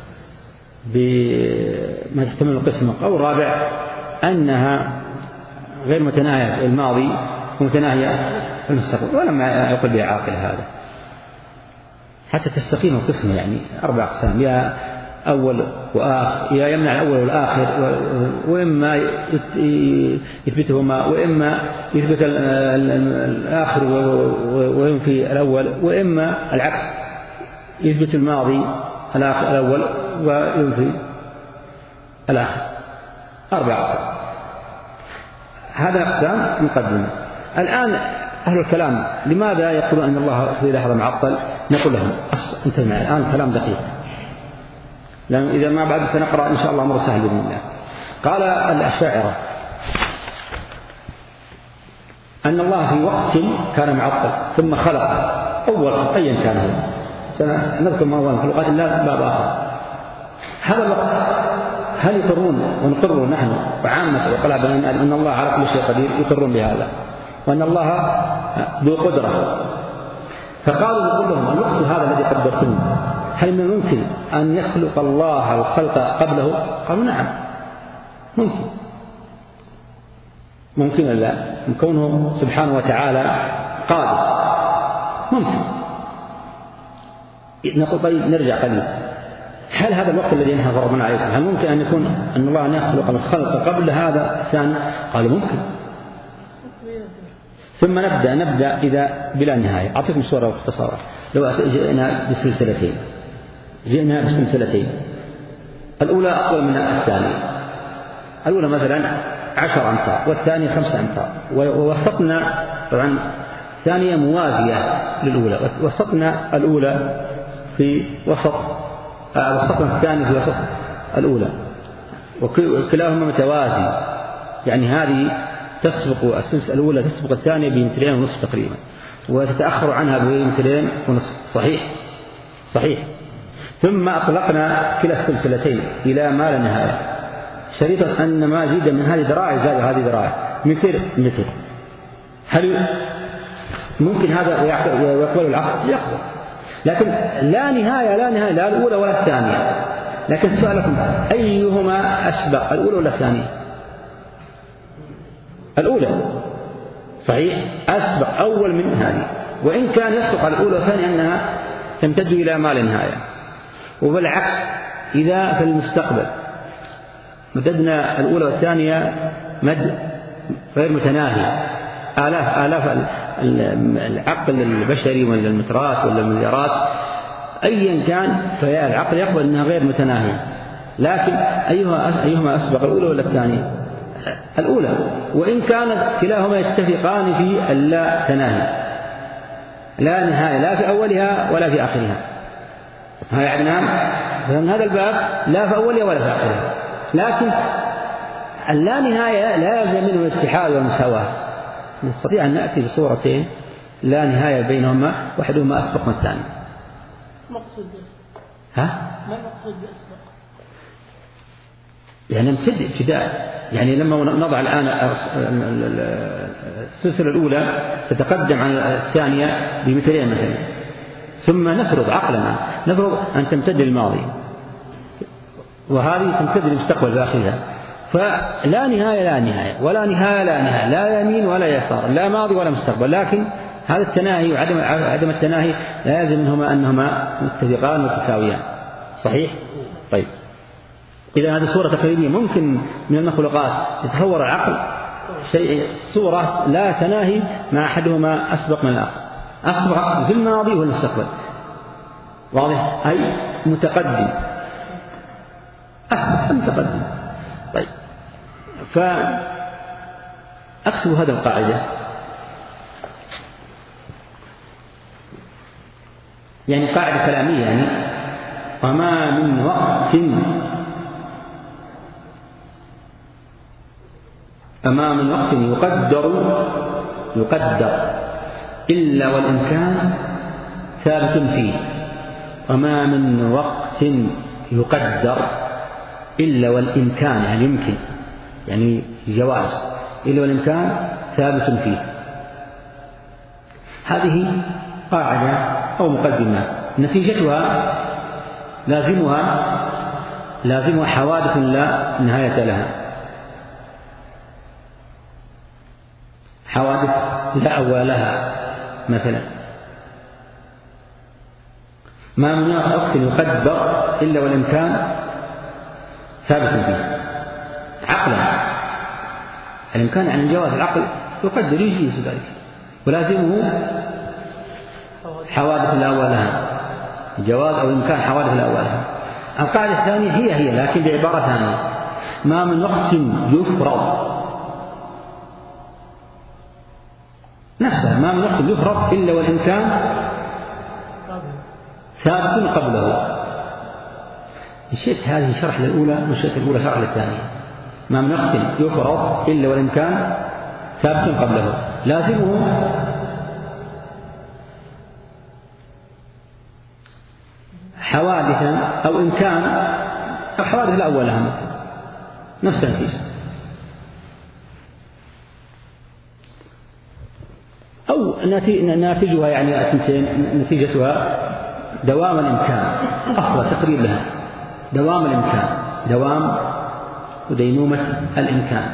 بما تحتمل القسمة. قول رابع أنها غير متناهية في الماضي ومتناهية في المستقبل. ولما يقول بها عاقل هذا حتى تستقيم القسمة يعني أربع أقسام يا أول وآخر يا يمنع الأول والآخر وإما يثبتهما وإما يثبت الآخر وينفي الأول وإما العكس يثبت الماضي الأول وينفي الآخر. أربع أقسام. هذا أقسام مقدمة. الآن أهل الكلام لماذا يقولون أن الله في لحظة معطل؟ نقول لهم انتهى معي الآن كلام دقيق لأن إذا ما بعد سنقرأ إن شاء الله أمر سهل بإذن الله. قال الأشاعرة أن الله في وقت كان معطل ثم خلق أول أيا كان هو، سنذكر ما هو المخلوقات إلا باب آخر. هذا الوقت هل يقرون ونقر نحن وعامة عقلاء أن الله على كل شيء قدير؟ يقرون بهذا وأن الله ذو قدرة. فقالوا نقول لهم الوقت هذا الذي قدرتم هل من الممكن أن يخلق الله الخلق قبله؟ قالوا نعم ممكن. ممكن لا كونه سبحانه وتعالى قادر ممكن. نقول طيب نرجع قليل، هل هذا الوقت الذي ينهى فرضنا عليكم هل ممكن أن يكون أن الله أن يخلق الخلق قبل هذا الثاني؟ قالوا ممكن. ثم نبدأ نبدأ إذا بلا نهاية. أعطيكم صورة واختصارا. لو جئنا بسلسلتين جئنا بسلسلتين الأولى أطول من الثانية، الأولى مثلا عشر أمتار والثانية خمسة أمتار، ووسطنا طبعا ثانية موازية للأولى، وسطنا الأولى في وسط وسطنا الثانية في وسط الأولى، وكلاهما متوازي، يعني هذه تسبق السلسلة الأولى تسبق الثانية بمترين ونصف تقريبا، وتتأخر عنها بمترين ونصف. صحيح صحيح. ثم أطلقنا كلا السلسلتين إلى ما لا نهاية، شريطا أن ما زيد من هذه ذراع زاد هذه ذراع مثل مثل. هل ممكن هذا يقبل العقل؟ يقبل، لكن لا نهاية لا نهاية لا الأولى ولا الثانية. لكن سؤالكم أيهما أسبق الأولى ولا الثانية؟ الأولى صحيح أسبق أول من هذه، وإن كان يصدق على الأولى والثانية أنها تمتد إلى ما لا نهاية. وبالعكس إذا في المستقبل مددنا الأولى والثانية مد غير متناهي آلاف آلاف العقل البشري ولا المترات ولا المليارات أيا كان، فالعقل يقبل أنها غير متناهية. لكن أيها أيهما أسبق الأولى ولا الثانية؟ الأولى، وإن كانت كلاهما يتفقان في اللا تناهي، لا نهاية لا في أولها ولا في آخرها. يعني نعم هذا الباب لا في أولها ولا في آخرها، لكن اللا نهاية لا يلزم منه الاتحاد والمساواة. نستطيع أن نأتي بصورتين لا نهاية بينهما واحدهما أسبق من الثاني. مقصود بأسبق ها؟ ما مقصود بأسبق؟ يعني نمتد ابتداء، يعني لما نضع الآن السلسلة الأولى تتقدم عن الثانية بمثلين مثلا، ثم نفرض عقلنا نفرض أن تمتد للماضي وهذه تمتد للمستقبل بآخرها، فلا نهاية لا نهاية ولا نهاية لا نهاية، لا يمين ولا يسار، لا ماضي ولا مستقبل. لكن هذا التناهي وعدم عدم التناهي لا يلزم منهما أنهما متفقان متساويان. صحيح؟ طيب إذا هذه صورة تقريبية ممكن من المخلوقات يتصور العقل شيء صورة لا تناهي مع أحدهما أسبق من الآخر، أسبق في الماضي والمستقبل، واضح؟ أي متقدم أسبق متقدم. طيب فأكتب هذا القاعدة، يعني قاعدة كلامية، يعني وما من وقت فما من وقت يقدر يقدر إلا والإمكان ثابت فيه، وما من وقت يقدر إلا والإمكان يعني يمكن يعني جواز إلا والإمكان ثابت فيه. هذه قاعدة أو مقدمة نتيجتها لازمها لازمها حوادث لا نهاية لها، حوادث لا أول لها. مثلا ما من وقت يقدر إلا والإمكان ثابت فيه عقلا، الإمكان عن الجواز العقل يقدر يجيز ذلك، ولازمه حوادث لا أول لها، جواز أو إمكان حوادث لا أول لها. القاعدة الثانية هي هي لكن بعبارة ثانية، ما من وقت يفرض نفسها، ما من وقت يفرض إلا والإمكان ثابت قبله. الشيء هذه شرح للأولى والشيء الأولى شرح للثانية. ما من وقت يفرض إلا والإمكان ثابت قبله. لازمه حوادثا أو إمكان أو حوادث الأول أهم نفس النتيجة، أو ناتجها يعني نتيجتها دوام الإمكان، أفضل تقريب لها دوام الإمكان، دوام ودينومة الإمكان.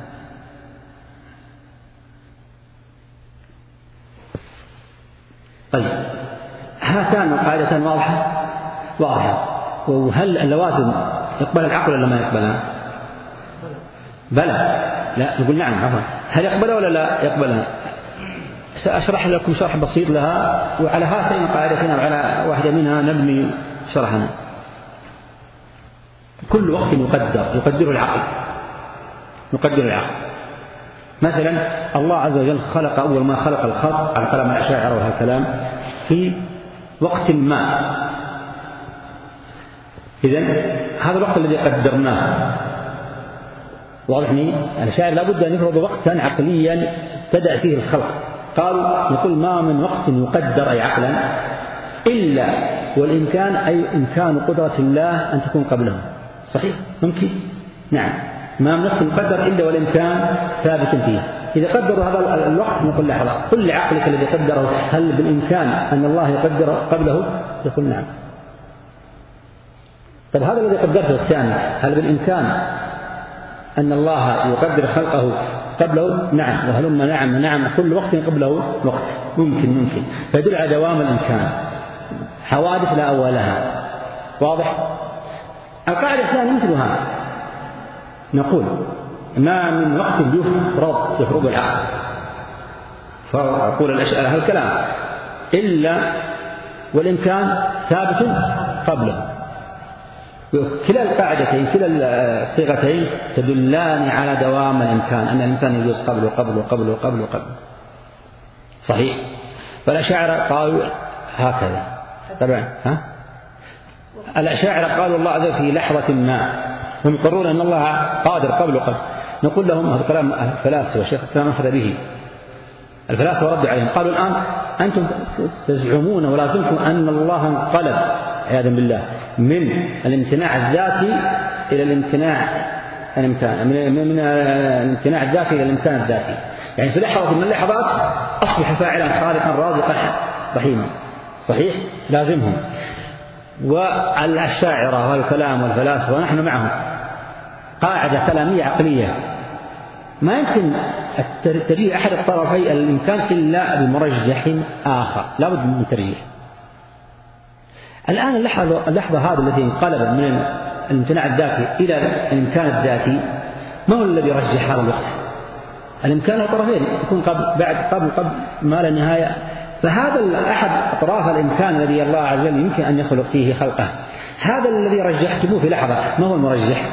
طيب هاتان قاعدتان واضحة واضحة. وهل اللوازم يقبل العقل ولا ما يقبلها؟ بلى، لا نقول نعم عفوا، هل يقبلها ولا لا يقبلها؟ سأشرح لكم شرح بسيط لها، وعلى هاتين القاعدتين وعلى واحدة منها نبني شرحنا. كل وقت يقدر يقدره العقل، يقدر العقل. مثلا الله عز وجل خلق أول ما خلق الخلق على كلام الأشاعرة وهالكلام في وقت ما، إذن هذا الوقت الذي قدرناه واضحني. الأشاعرة لابد أن يفرضوا وقتا عقليا ابتدأ فيه الخلق. قالوا نقول ما من وقت يقدر أي عقلا إلا والإمكان أي إمكان قدرة الله أن تكون قبله. صحيح ممكن؟ نعم، ما من وقت يقدر إلا والإمكان ثابت فيه. إذا قدروا هذا الوقت نقول لحظة، قل عقلك الذي قدره هل بالإمكان أن الله يقدر قبله؟ يقول نعم. طب هذا الذي قدرته الثاني هل بالإمكان أن الله يقدر خلقه قبله؟ نعم. وهلما نعم نعم كل وقت قبله وقت ممكن ممكن، فيدل على دوام الإمكان، حوادث لا أول لها. واضح؟ القاعدة الثانية مثلها، نقول ما من وقت يفرض يفرض العقل، فأقول الأشياء هالكلام إلا والإمكان ثابت قبله. كلا القاعدتين كلا الصيغتين تدلان على دوام الإمكان، أن الإمكان يجوز قبل وقبل وقبل وقبل وقبل. صحيح. فالأشاعرة قالوا هكذا طبعا ها؟ الأشاعرة قالوا الله عز وجل في لحظة ما، هم يقرون أن الله قادر قبل وقبل. نقول لهم هذا كلام الفلاسفة، الشيخ الإسلام أخذ به. الفلاسفة ردوا عليهم قالوا الآن أنتم تزعمون ولازمكم أن الله انقلب عياذا بالله من الامتناع الذاتي إلى الامتناع الامكان، من الامتناع الذاتي إلى الامكان الذاتي، يعني في لحظة من اللحظات أصبح فاعلا خالقا رازقا رحيما. صحيح لازمهم. والأشاعرة والكلام والفلاسفة ونحن معهم قاعدة كلامية عقلية ما يمكن ترجيح أحد الطرفي الإمكان إلا بمرجح آخر، لا بد من ترجيح. الآن اللحظة, اللحظة هذه التي انقلب من الامتناع الذاتي إلى الإمكان الذاتي، ما هو الذي يرجح هذا الوقت؟ الإمكان الطرفين يكون قبل بعد قبل قبل ما لا نهاية. فهذا أحد أطراف الإمكان الذي الله عز وجل يمكن أن يخلق فيه خلقه، هذا الذي رجحتموه في لحظة ما هو المرجح؟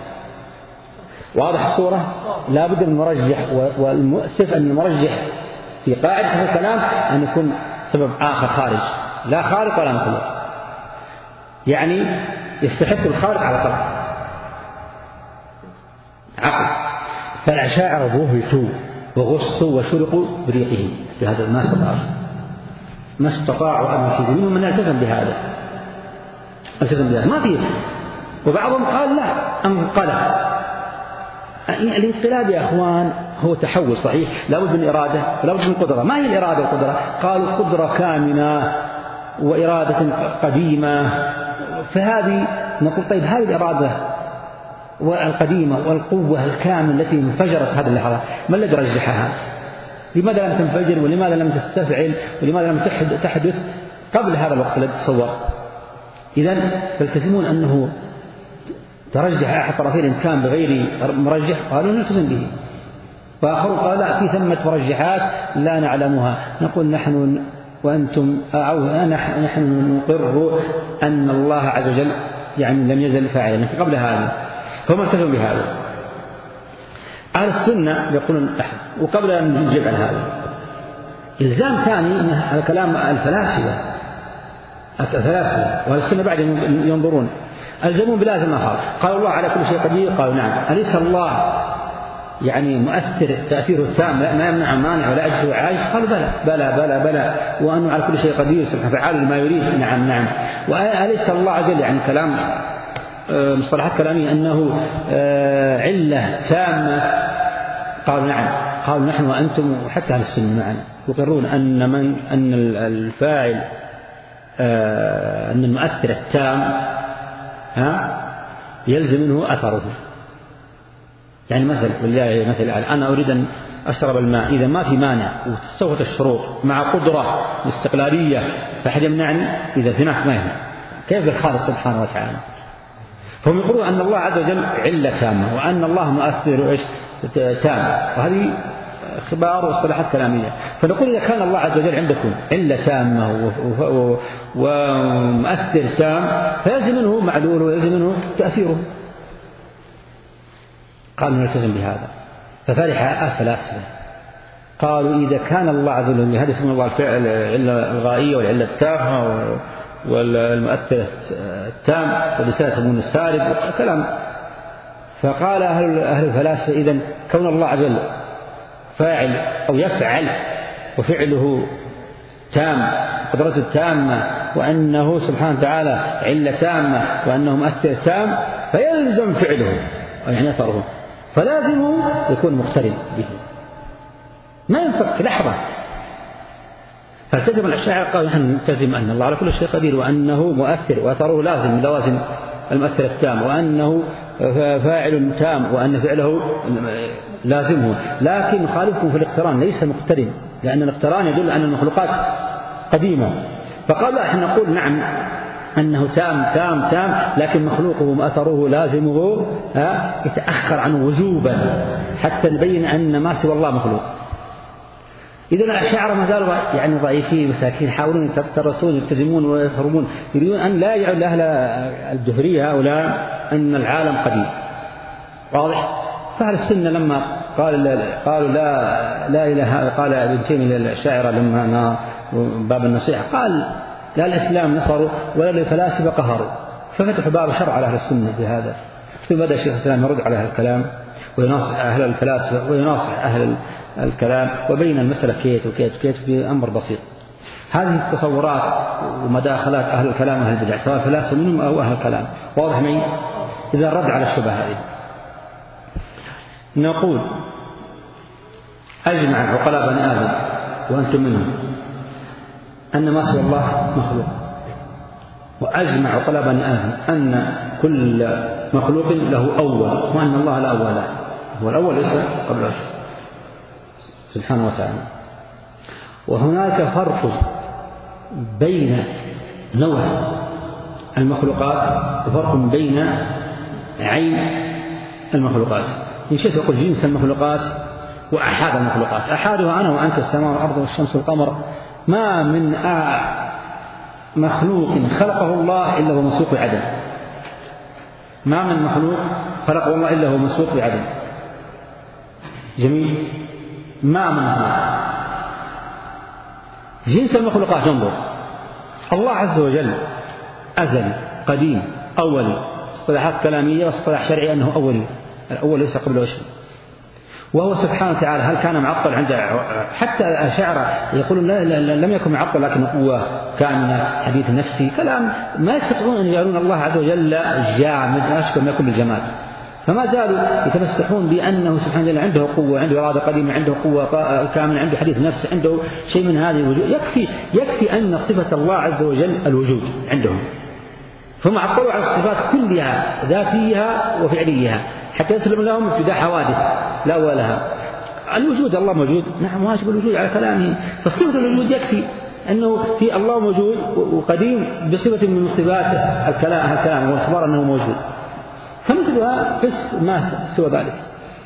واضح الصورة؟ لا بد من المرجح، والمؤسف أن المرجح في قاعدة هذا الكلام أن يكون سبب آخر خارج، لا خالق ولا مخلوق، يعني يستحق الخالق على طرف عقل. فالأشاعرة بهتوا وغصوا وشرقوا بريقهم بهذا، ما استطاعوا ما استطاعوا أن يحيدوا، منهم من التزم بهذا التزم بهذا ما فيه. وبعضهم قال لا انقلب. الانقلاب يا أخوان هو تحول صحيح، لا بد من إرادة ولا بد من قدرة. ما هي الإرادة والقدرة؟ قالوا قدرة كامنة وإرادة قديمة. فهذه نقول طيب هذه الإرادة والقديمة والقوة الكاملة التي انفجرت هذه اللحظة ما الذي رجحها؟ لماذا لم تنفجر ولماذا لم تستفعل ولماذا لم تحدث قبل هذا الوقت الذي تصور؟ إذن تلتزمون أنه ترجح أحد طرفي الإمكان بغير مرجح، قالوا نلتزم به. وآخرون قال لا في ثمة مرجحات لا نعلمها. نقول نحن وأنتم أو نحن نقر أن الله عز وجل يعني لم يزل فاعلا قبل هذا، فهم التزموا بهذا. أهل السنة يقولون أحد. وقبل أن نجيب عن هذا إلزام ثاني أن هذا كلام الفلاسفة الفلاسفة وأهل السنة بعد ينظرون ألزمون بلازم آخر. قالوا الله على كل شيء قدير، قالوا نعم. أليس الله يعني مؤثر تأثيره التام ما يمنع مانع ولا يجوز عاجز؟ قالوا بلى بلى بلى بلى وأنه على كل شيء قدير سبحانه فعال لما يريد. نعم نعم. وأليس الله عز وجل يعني كلام مصطلحات كلامية أنه علة تامة؟ قالوا نعم. قالوا نحن وأنتم وحتى أهل السنة معنا يقرون أن من أن الفاعل أن المؤثر التام ها يلزم منه أثره. يعني مثل بالله مثل أنا أريد أن أشرب الماء، إذا ما في مانع وتستوفت الشروط مع قدرة واستقلالية فأحد يمنعني؟ إذا هناك ما يمنع. كيف الخالق سبحانه وتعالى؟ فهم يقولون أن الله عز وجل علة تامة وأن الله مؤثر إيش تام، وهذه خبار واصطلاحات كلامية. فنقول إذا كان الله عز وجل عندكم علة تامة ومؤثر تام فيلزم منه معلول ويلزم منه تأثيره. قالوا نلتزم بهذا. ففرح الفلاسفة قالوا إذا كان الله عز وجل هذا اسم الله الفعل العلة الغائية والعلة التامة والمؤثر التام والرسالة يسمون السالب كلام. فقال أهل أهل الفلاسفة إذن كون الله عز وجل فاعل أو يفعل وفعله تام قدرته تامة وأنه سبحانه وتعالى علة تامة وأنه مؤثر تام فيلزم فعله يعني أثره، فلازم يكون مقترن به ما ينفك لحظة. فالتزم الأشاعرة قالوا نحن نلتزم أن الله على كل شيء قدير وأنه مؤثر وأثره لازم لوازم المؤثر التام وأنه فاعل تام وأن فعله لازمه، لكن خالفهم في الاقتران ليس مقترن لأن الاقتران يدل أن المخلوقات قديمة. فقال لا احنا نقول نعم أنه تام تام تام لكن مخلوقه وأثره لازمه يتأخر عنه وجوبا حتى نبين أن ما سوى الله مخلوق. إذن الأشاعرة ما زالوا يعني ضعيفين مساكين يحاولون يترسون يلتزمون ويفهمون يريدون أن لا يجعل أهل الدهرية هؤلاء أن العالم قديم واضح. فأهل السنة لما قال قالوا لا لا إله قال ابن تيمية للأشاعرة لما باب النصيحة قال لا الإسلام نصروا ولا الفلاسفة قهروا، ففتحوا باب شرع على أهل السنة بهذا. ثم بدأ الشيخ الإسلام يرد على هذا الكلام ويناصح أهل الفلاسفة ويناصح أهل الكلام وبين المسألة كيت وكيت وكيت في أمر بسيط. هذه التصورات ومداخلات أهل الكلام وأهل البدع سواء فلاسفة منهم أو أهل الكلام واضح معي. إذا رد على الشبهة هذه نقول أجمع عقلاء بني آدم وأنتم منهم أن ما سوى الله مخلوق، وأجمع عقلاء بني آدم أن كل مخلوق له أول وأن الله لا أول له، هو الأول ليس قبل سبحانه وتعالى. وهناك فرق بين نوع المخلوقات وفرق بين عين المخلوقات. إن شئت أقول جنس المخلوقات وأحاد المخلوقات. أحادها أنا وأنت السماء والأرض والشمس والقمر، ما من مخلوق خلقه الله إلا هو مسوق بعدم، ما من مخلوق خلقه الله إلا هو مسوق بعدم. جميل. ما من مخلوق جنس المخلوقات انظر الله عز وجل أزل قديم أول، اصطلاحات كلامية واصطلاح شرعي أنه أول، الأول ليس قبله شيء، وهو سبحانه وتعالى هل كان معطل عند حتى الأشاعرة يقولون لا لا لم يكن معطل لكن قوة كامنة حديث نفسي كلام ما يستطيعون أن يرون الله عز وجل جامد أشبه ما يكون بالجماد، فما زالوا يتمسحون بأنه سبحانه وتعالى عنده قوة عنده إرادة قديمة عنده قوة كاملة عنده حديث نفس عنده شيء من هذه الوجود. يكفي يكفي أن صفة الله عز وجل الوجود عندهم، فهم عطلوا على الصفات كلها ذاتيها وفعليها حتى يسلم لهم ابتداء حوادث لا ولها. الوجود الله موجود نعم واجب الوجود على كلامه، فصفة الوجود يكفي أنه في الله موجود وقديم بصفة من صفات الكلام الكلام واخبار أنه موجود، فمثلها بس ما سوى ذلك.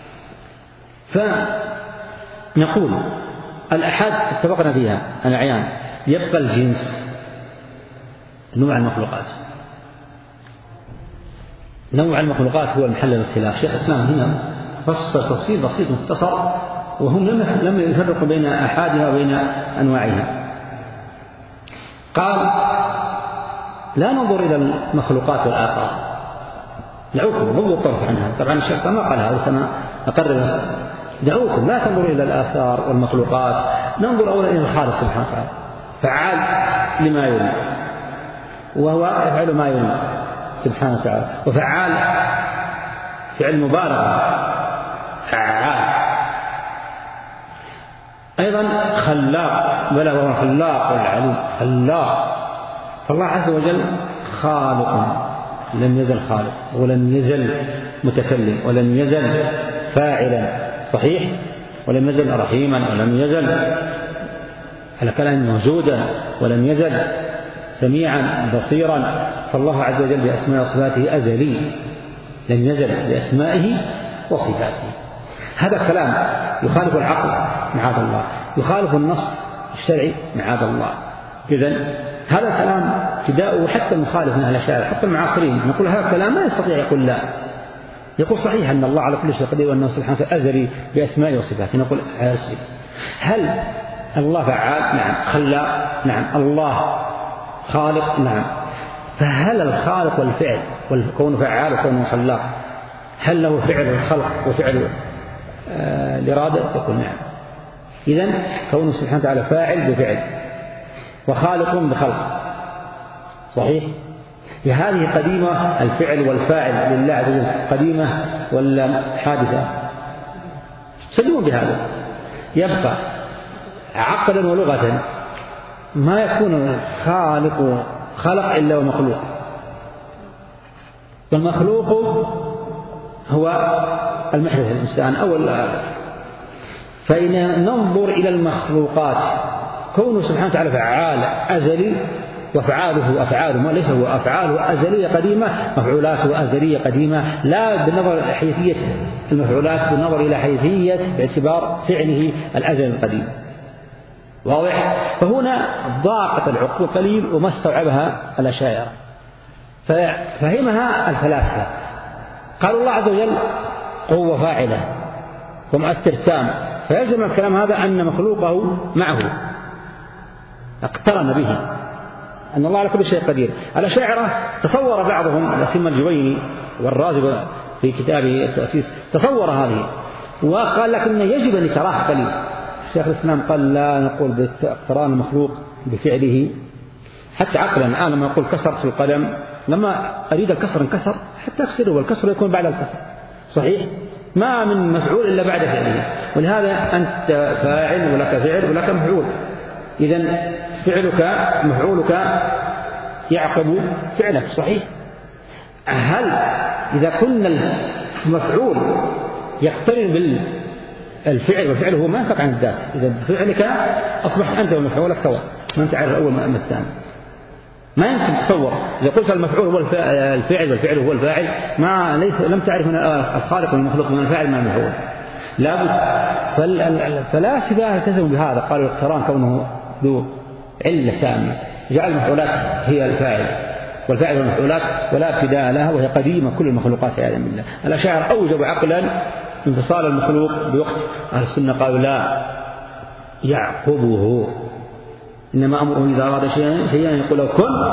فنقول الأحاد اتفقنا فيها الأعيان يبقى الجنس نوع المخلوقات، نوع المخلوقات هو محل الاختلاف. شيخ الإسلام هنا فصل تفصيل بسيط مختصر وهم لم يفرقوا بين أحادها وبين أنواعها. قال لا ننظر إلى المخلوقات والآثار، دعوكم غضوا الطرف عنها. طبعا الشيخ ما قال هذا، أقرب دعوكم لا تنظروا إلى الآثار والمخلوقات، ننظر أولا إلى الخالق سبحانه وتعالى فعال لما يريد، وهو يفعل ما يريد سبحانه وتعالى، وفعال فعل مبالغة فعال. أيضا خلاق، بل هو الخلاق والعليم خلاق. فالله عز وجل خالق، لم يزل خالق ولم يزل متكلم ولم يزل فاعلا صحيح، ولم يزل رحيما ولم يزل على كلام موجودا ولم يزل سميعا بصيرا. فالله عز وجل بأسماء وصفاته أزلي لم يزل بأسمائه وصفاته. هذا كلام يخالف العقل معاذ الله، يخالف النص الشرعي معاذ الله. إذن هذا كلام ابتداؤه حتى المخالف من أهل الشارع حتى المعاصرين نقول هذا كلام ما يستطيع يقول لا، يقول صحيح أن الله على كل شيء قدير وأنه سبحانه أزلي بأسمائه وصفاته، نقول عاسي. هل الله فعال؟ نعم. خلاق؟ نعم. الله خالق؟ نعم. فهل الخالق والفعل والكون فعال وكونه خلاق هل له فعل الخلق وفعل آه الإرادة؟ يقول نعم. إذن كونه سبحانه وتعالى فاعل بفعل وخالق بخلق صحيح. هذه قديمة الفعل والفاعل لله عز وجل قديمة ولا حادثة؟ سلموا بهذا. يبقى عقلا ولغة ما يكون خالق خلق إلا ومخلوق، والمخلوق هو المحدث الإنسان أو الآلة. فإن ننظر إلى المخلوقات كونه سبحانه وتعالى فعال أزلي وأفعاله أفعاله ليس هو أفعاله أزلية قديمة مفعولاته أزلية قديمة، لا بالنظر إلى حيثية المفعولات بالنظر إلى حيثية باعتبار فعله الأزل القديم. واضح؟ فهنا ضاقت العقول قليل وما استوعبها الأشاعرة ففهمها الفلاسفة. قالوا الله عز وجل قوة فاعلة ومؤثر تام، فيلزم الكلام هذا أن مخلوقه معه اقترن به، أن الله على كل شيء قدير. الأشاعرة تصور بعضهم الأسيم الجويني والرازي في كتابه التأسيس تصور هذه وقال لكن يجب أن يتراح قليل. الشيخ الإسلام قال لا نقول باقتران المخلوق بفعله حتى عقلا. الآن لما أقول كسر في القدم لما أريد الكسر انكسر حتى أكسره، والكسر يكون بعد الكسر صحيح، ما من مفعول إلا بعد فعله. ولهذا أنت فاعل ولك فعل ولك مفعول، إذن فعلك مفعولك يعقب فعلك صحيح. هل إذا كنا المفعول يقترن بالفعل والفعل هو ما ينفك عن الذات، إذا بفعلك أصبحت أنت ومفعولك سواء، ما أنت عارف الأول من الثاني، ما يمكن تصور. إذا قلت المفعول هو الفاعل والفعل هو الفاعل ما ليس لم تعرف من الخالق والمخلوق من الفاعل من المفعول لابد. فالفلاسفة التزموا بهذا، قالوا الاقتران كونه ذو علة سامية جعل المفعولات هي الفاعل والفاعل والمفعولات ولا ابتداء لها وهي قديمة كل المخلوقات عياذا بالله. الأشاعرة أوجبوا عقلا انفصال المخلوق بوقت، أهل السنة قالوا لا يعقبه، إنما أمره إذا أراد شيئا يقول له كن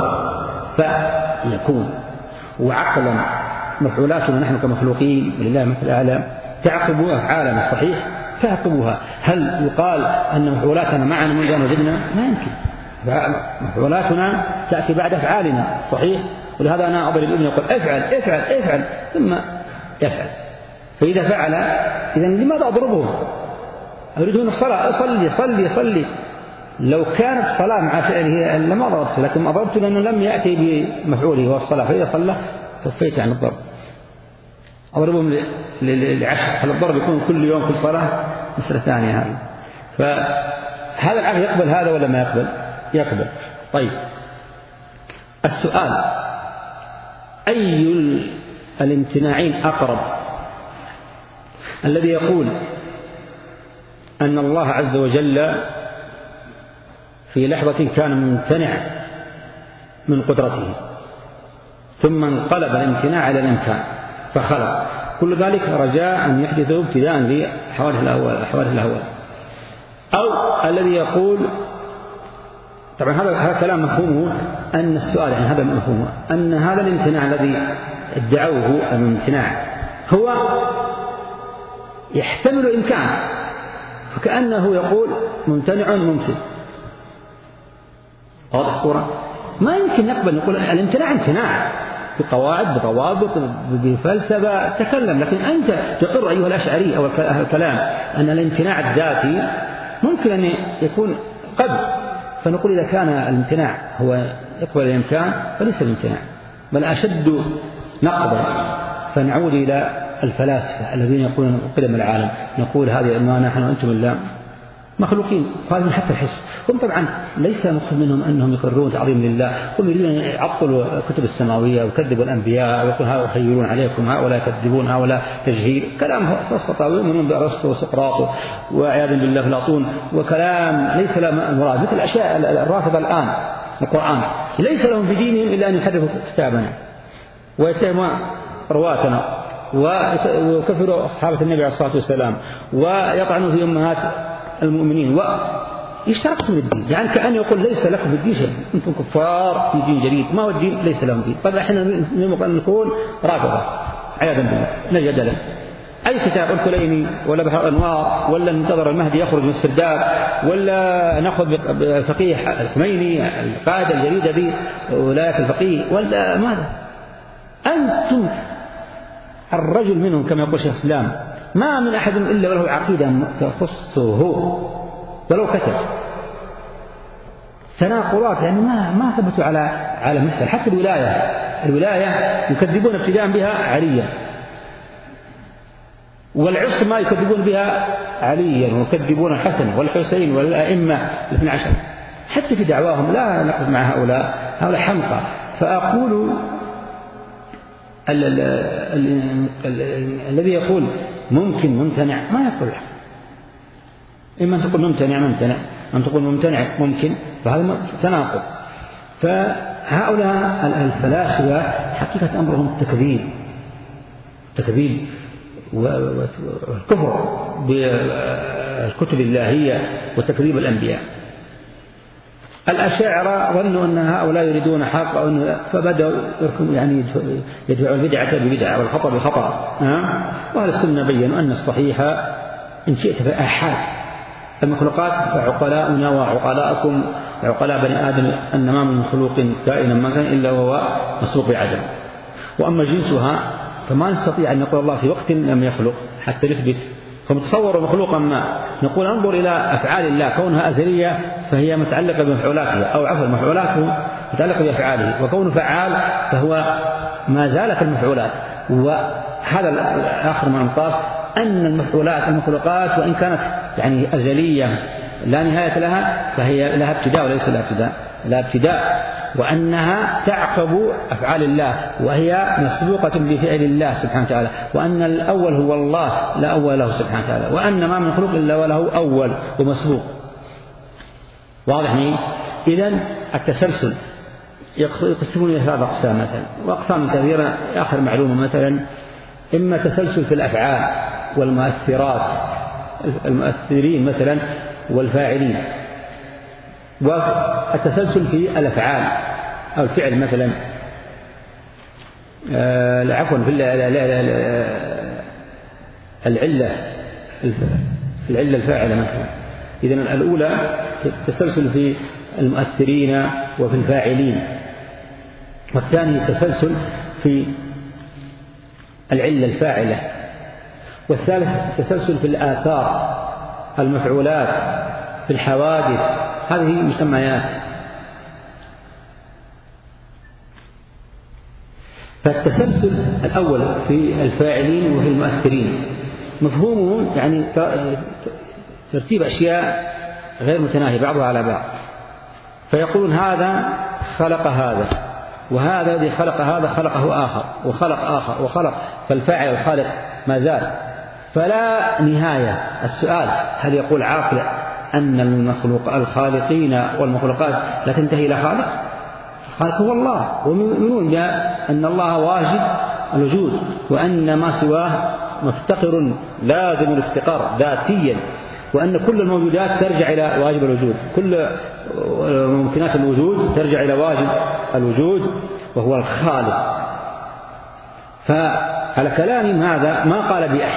فيكون. وعقلا مفعولاتنا نحن كمخلوقين ولله مثل الأعلى تعقب أفعالنا صحيح تعقبها. هل يقال أن مفعولاتنا معنا منذ أن وجدنا؟ ما يمكن، مفعولاتنا تأتي بعد أفعالنا صحيح. ولهذا أنا أضرب الابن يقول افعل افعل افعل ثم يفعل، فإذا فعل إذن لماذا أضربه؟ أريدون الصلاة صلي صلي صلي. لو كانت الصلاة مع فعله لما ضربت، لكن أضربت لأنه لم يأتي بمفعوله وهو الصلاة، فإذا صلى كفيت عن الضرب. أضربهم لعشر، هل الضرب يكون كل يوم كل صلاة؟ مسألة ثانية هذه. فهذا العقل يقبل هذا ولا ما يقبل؟ يقبل. طيب السؤال أي الامتناعين أقرب؟ الذي يقول أن الله عز وجل في لحظة كان ممتنع من قدرته ثم انقلب الامتناع على الإمكان فخلق، كل ذلك رجاء أن يحدثه ابتداء لحوادث الأهوال. أو الذي يقول طبعا هذا هذا كلام مفهومه أن السؤال يعني هذا مفهومه أن هذا الامتناع الذي ادعوه الامتناع هو يحتمل إمكان، فكأنه يقول ممتنع ممكن. واضح الصورة؟ ما يمكن نقبل نقول الامتناع امتناع بقواعد بضوابط بفلسفة تكلم، لكن أنت تقر أيها الأشعري أو الكلام أن الامتناع الذاتي ممكن أن يكون قد، فنقول إذا كان الامتناع هو يقبل الإمكان فليس الامتناع، بل أشد نقضا. فنعود إلى الفلاسفة الذين يقولون قدم العالم، نقول هذه ما نحن وأنتم إلا مخلوقين، قالوا حتى الحس. هم طبعا ليس مقصود منهم أنهم يقررون تعظيم لله، هم يريدون أن يعطلوا الكتب السماوية ويكذبوا الأنبياء ويقول هؤلاء يخيرون عليكم، هؤلاء يكذبون، هؤلاء تجهيل، كلام سطاوي من بأرسطو وسقراط وعياذ بالله أفلاطون، وكلام ليس له مراد، مثل الأشياء الرافضة الآن القرآن ليس لهم في دينهم إلا أن يحرفوا كتابنا ويتهموا رواتنا ويكفروا أصحاب النبي عليه الصلاة والسلام ويطعنوا في أمهات المؤمنين ويشتركوا في الدين، يعني كأن يقول ليس لكم في الدين شيء، أنتم كفار في دين جديد، ما هو الدين ليس لهم دين. طبعا احنا نكون رافضة عياذا بالله نجد له أي كتاب الكليني ولا بحر الأنوار ولا ننتظر المهدي يخرج من السرداب ولا نأخذ بفقيه الخميني القاعدة الجديدة دي ولاية الفقيه ولا ماذا؟ أنتم الرجل منهم كما يقول شيخ الإسلام ما من أحد إلا وله عقيدة تخصه ولو كتب، تناقضات يعني ما ما ثبتوا على على مثل. حتى الولاية الولاية يكذبون ابتداء بها عليا، والعصمة يكذبون بها عليا ويكذبون الحسن والحسين والأئمة الاثنى عشر، حتى في دعواهم لا نقف مع هؤلاء، هؤلاء حمقى. فأقول ال ال ال ال الذي يقول ممكن ممتنع ما يقول، إما أن تقول ممتنع ممتنع أن تقول ممتنع ممكن، فهذا تناقض. فهؤلاء الفلاسفة حقيقة أمرهم التكذيب التكذيب والكفر بالكتب اللهية وتكذيب الأنبياء. الأشاعرة ظنوا أن هؤلاء يريدون حق أو فبدأوا يعني يدفعون البدعة ببدعة والخطأ بخطأ. وأهل السنة بيّنوا أن الصحيح إن شئت فآحاد المخلوقات فعقلاؤنا وعقلاءكم وعقلاء بني آدم أن ما من مخلوق كائنا ما كان إلا وهو مسبوق بعدم، وأما جنسها فما نستطيع أن نقول الله في وقت لم يخلق حتى نثبت. فمتصور مخلوقا ما نقول انظر إلى أفعال الله كونها أزلية فهي متعلقة بمفعولاته، أو عفوا مفعولاته متعلقة بأفعاله، وكونه فعال فهو ما زالت المفعولات. وهذا آخر ما نطاف أن المفعولات المخلوقات وإن كانت يعني أزلية لا نهاية لها فهي لها ابتداء وليس لها ابتداء لا ابتداء، وأنها تعقب أفعال الله وهي مسبوقة بفعل الله سبحانه وتعالى، وأن الأول هو الله لا أول له سبحانه وتعالى، وأن ما من خلق إلا وله أول ومسبوق. واضح لي؟ إذن التسلسل يقسمون إلى ثلاث أقسام مثلا، وأقسام كثيرة. آخر معلومة مثلا إما تسلسل في الأفعال والمؤثرات المؤثرين مثلا والفاعلين، والتسلسل في الأفعال أو الفعل مثلا آه عفوا في العلة العلة الفاعلة مثلا. إذن الأولى التسلسل في المؤثرين وفي الفاعلين، والثاني التسلسل في العلة الفاعلة، والثالث التسلسل في الآثار المفعولات في الحوادث. هذه مسميات. فالتسلسل الأول في الفاعلين وفي المؤثرين مفهومه يعني ترتيب أشياء غير متناهية بعضها على بعض، فيقولون هذا خلق هذا وهذا الذي خلق هذا خلقه آخر وخلق آخر وخلق، فالفاعل الخالق ما زال، فلا نهاية. السؤال هل يقول عاقل أن المخلوق الخالقين والمخلوقات لا تنتهي إلى خالق؟ الخالق هو الله، ومن أن الله واجب الوجود وأن ما سواه مفتقر لازم الافتقار ذاتيا، وأن كل الموجودات ترجع إلى واجب الوجود، كل ممكنات الوجود ترجع إلى واجب الوجود وهو الخالق. فعلى كلام هذا ما قال بأحد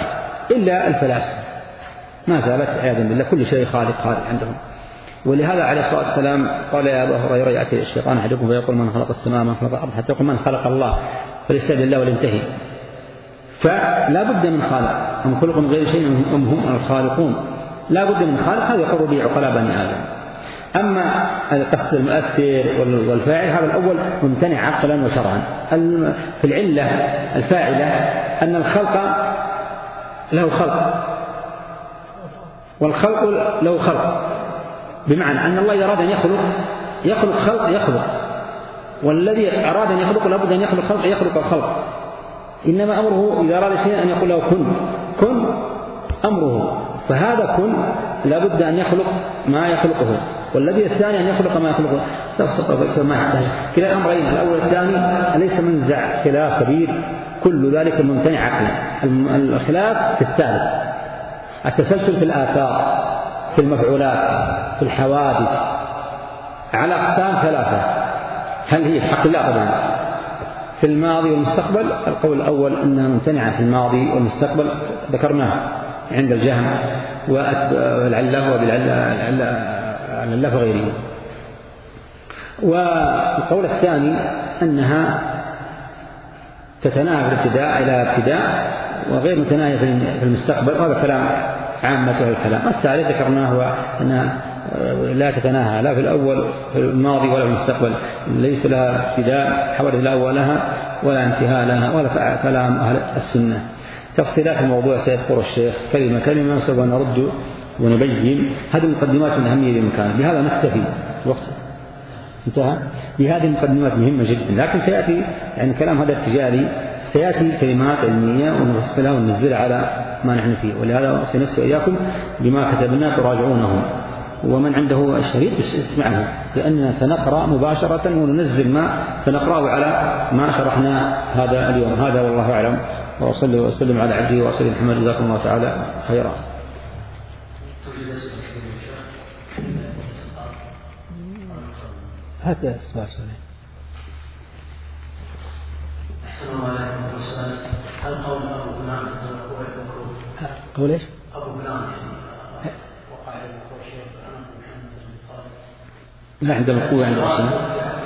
إلا الفلاسفة ما زالت عياذا بالله كل شيء خالق خالق عندهم. ولهذا عليه الصلاة والسلام قال يا أبا هريرة يأتي الشيطان أحدكم فيقول من خلق السماء من خلق الأرض حتى يقول من خلق الله فليستهدي الله ولينتهي. فلا بد من خالق، هم خلق غير شيء هم هم الخالقون، لا بد من خالق. هذا يقر به عقلاء بني آدم. أما القصد المؤثر والفاعل هذا الأول ممتنع عقلا وشرعا. في العلة الفاعلة أن الخلق له خلق والخلق له خلق، بمعنى أن الله إذا أراد أن يخلق يخلق خلق يخلق، والذي أراد أن يخلق لابد أن يخلق خلق يخلق الخلق. إنما أمره إذا أراد شيئا أن يقول له كن كن أمره، فهذا كن لابد أن يخلق ما يخلقه، والذي الثاني أن يخلق ما يخلقه. ما يحتاج كلا الأمرين الأول الثاني ليس منزع خلاف كبير، كل ذلك ممتنع عقلا. الخلاف في الثالث التسلسل في الآثار في المفعولات في الحوادث على أقسام ثلاثة. هل هي في حق الله؟ طبعا في الماضي والمستقبل القول الأول أنها ممتنعة في الماضي والمستقبل ذكرناه عند الجهم والعلة وبالعلة وغيره. والقول الثاني أنها تتناهى بالابتداء إلى ابتداء وغير متناهية في المستقبل، وهذا كلام عامة الكلام. الثالث ذكرناه أنها لا تتناهى لا في الأول في الماضي ولا في المستقبل، ليس لها ابتداء حوادث لا أول لها ولا انتهاء لها، ولا كلام أهل السنة. تفصيلات الموضوع سيذكر الشيخ كلمة كلمة سوف نرد ونبين. هذه المقدمات من أهمية المكان، بهذا نكتفي وقت انتهى. بهذه المقدمات مهمة جدا، لكن سيأتي يعني كلام هذا التجاري سيأتي كلمات علمية ونفصلها وننزلها على ما نحن فيه. ولهذا سنفسي إياكم بما كتبنا تراجعونه، ومن عنده الشريط يسمعه، لأننا سنقرأ مباشرة وننزل ما سنقرأه على ما شرحنا هذا اليوم. هذا والله أعلم، وأصلي وأسلم على عبده وأسلم محمد جزاكم الله تعالى خيرا. هذا السؤال. السلام عليكم ورحمة الله. هل قول أبو فلان هو المكروه؟ قول إيش؟ أبو فلان يعني وقع عليه المكروه شيء أنا محمد بن خالد. لا عندما قوة عند الرسول.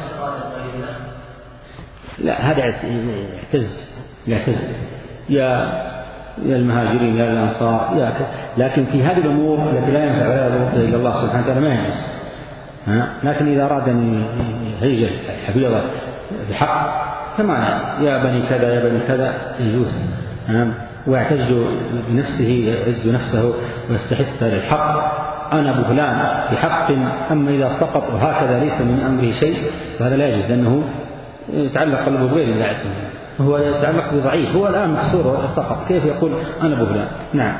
لا هذا يعتز يعتز يا يا المهاجرين يا الأنصار يا ك... لكن في هذه الأمور التي لا ينفع ولا إلا الله سبحانه وتعالى ما ينجز. لكن إذا أراد أن يهيج الحفيظة بحق كما يا بني كذا يا بني كذا يجوز، ويعتز بنفسه يعز نفسه ويستحث للحق أنا أبو فلان بحق. أما إذا سقط وهكذا ليس من أمره شيء فهذا لا يجوز، لأنه يتعلق قلبه بغير الله عز وجل، هو يتعلق بضعيف، هو الآن مكسور سقط، كيف يقول أنا أبو فلان؟ نعم.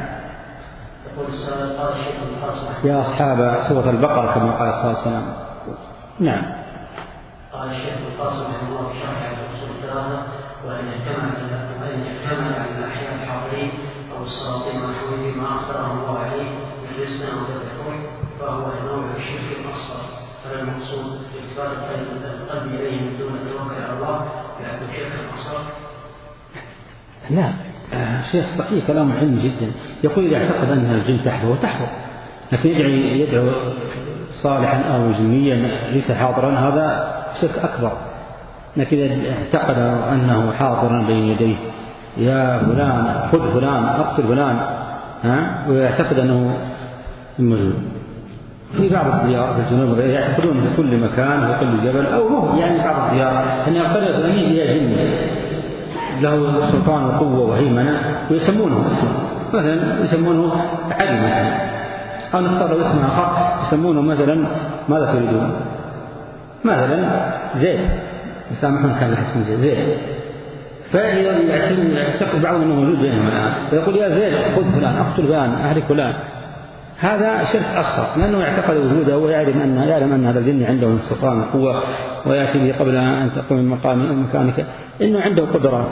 يا أصحاب سورة البقرة كما قال صلى الله عليه وسلم. نعم. قال الشيخ القاسم رحمه الله في شرح اصول الثلاثه وان اجتمع وان اجتمع على الاحياء الحاضرين او السلاطين ونحوهم ما اخبرهم الله عليه من رزق او تذكر فهو نوع الشرك الاصغر. فالمقصود اثبات القلب اليه من دون التوكل على الله بان الشرك الاصغر. لا شيخ صحيح كلام علمي جدا. يقول اذا اعتقد ان الجن تحفظ تحفظ، لكن يدعو يدعو صالحا او جنيا ليس حاضرا هذا شرك أكبر. لكن إذا اعتقد أنه حاضرا بين يديه يا فلان خذ فلان أقتل فلان ها، ويعتقد أنه موجود. في بعض الديار في الجنوب يعتقدون في كل مكان وفي كل جبل أو هو يعني بعض الديار أن القرية الفلانية هي جن له سلطان وقوة وهيمنة ويسمونه اسم، مثلا يسمونه علي مثلا، أو نختار اسم آخر يسمونه مثلا ماذا تريدون؟ مثلا زيد يسامحون كان الحسن زيد، فإذا يعتقد بعضهم أنه موجود بينهم الآن فيقول يا زيد خذ فلان أقتل فلان أهلك فلان. هذا شرك أصغر، لأنه يعتقد وجوده ويعلم أن يعلم أن هذا الجن عنده سلطان وقوة ويأتي به قبل أن تقوم من مقام مكانك، إنه عنده قدرة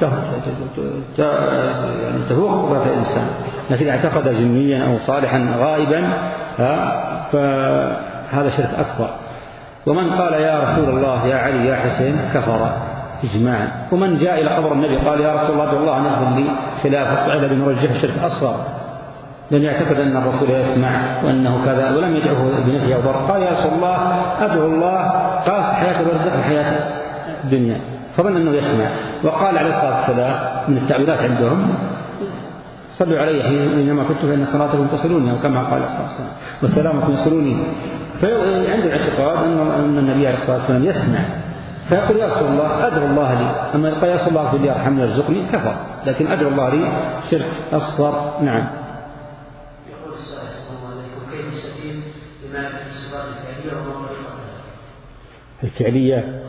تفوق قدرة الإنسان. لكن إذا اعتقد جنيا أو صالحا غائبا فهذا شرك أكبر. ومن قال يا رسول الله يا علي يا حسين كفر إجماعا. ومن جاء إلى قبر النبي قال يا رسول الله الله أن يأذن لي خلاف الصعيد بمرجح شرك أصغر. لم يعتقد أن الرسول يسمع وأنه كذا، ولم يدعوه بنفي أو ضر. قال يا رسول الله أدعو الله، قال حياة البرزخ وحياة الدنيا، فظن أنه يسمع. وقال عليه الصلاة والسلام من التأويلات عندهم صلوا علي حينما كنت فإن صلاتكم تصلوني، أو كما قال الصلاة والسلام والسلامكم يصلوني. فعنده الاعتقاد أن النبي عليه الصلاة والسلام يسمع، فيقول يا رسول الله أدعو الله لي. أما يقول يا رسول الله اغفر لي ارحمني ارزقني كفر، لكن أدعو الله لي شرك أصغر. نعم. يقول السائل صلى الله عليه وسلم كيف السبيل لمعرفة الصفات الفعلية وما الفعلية؟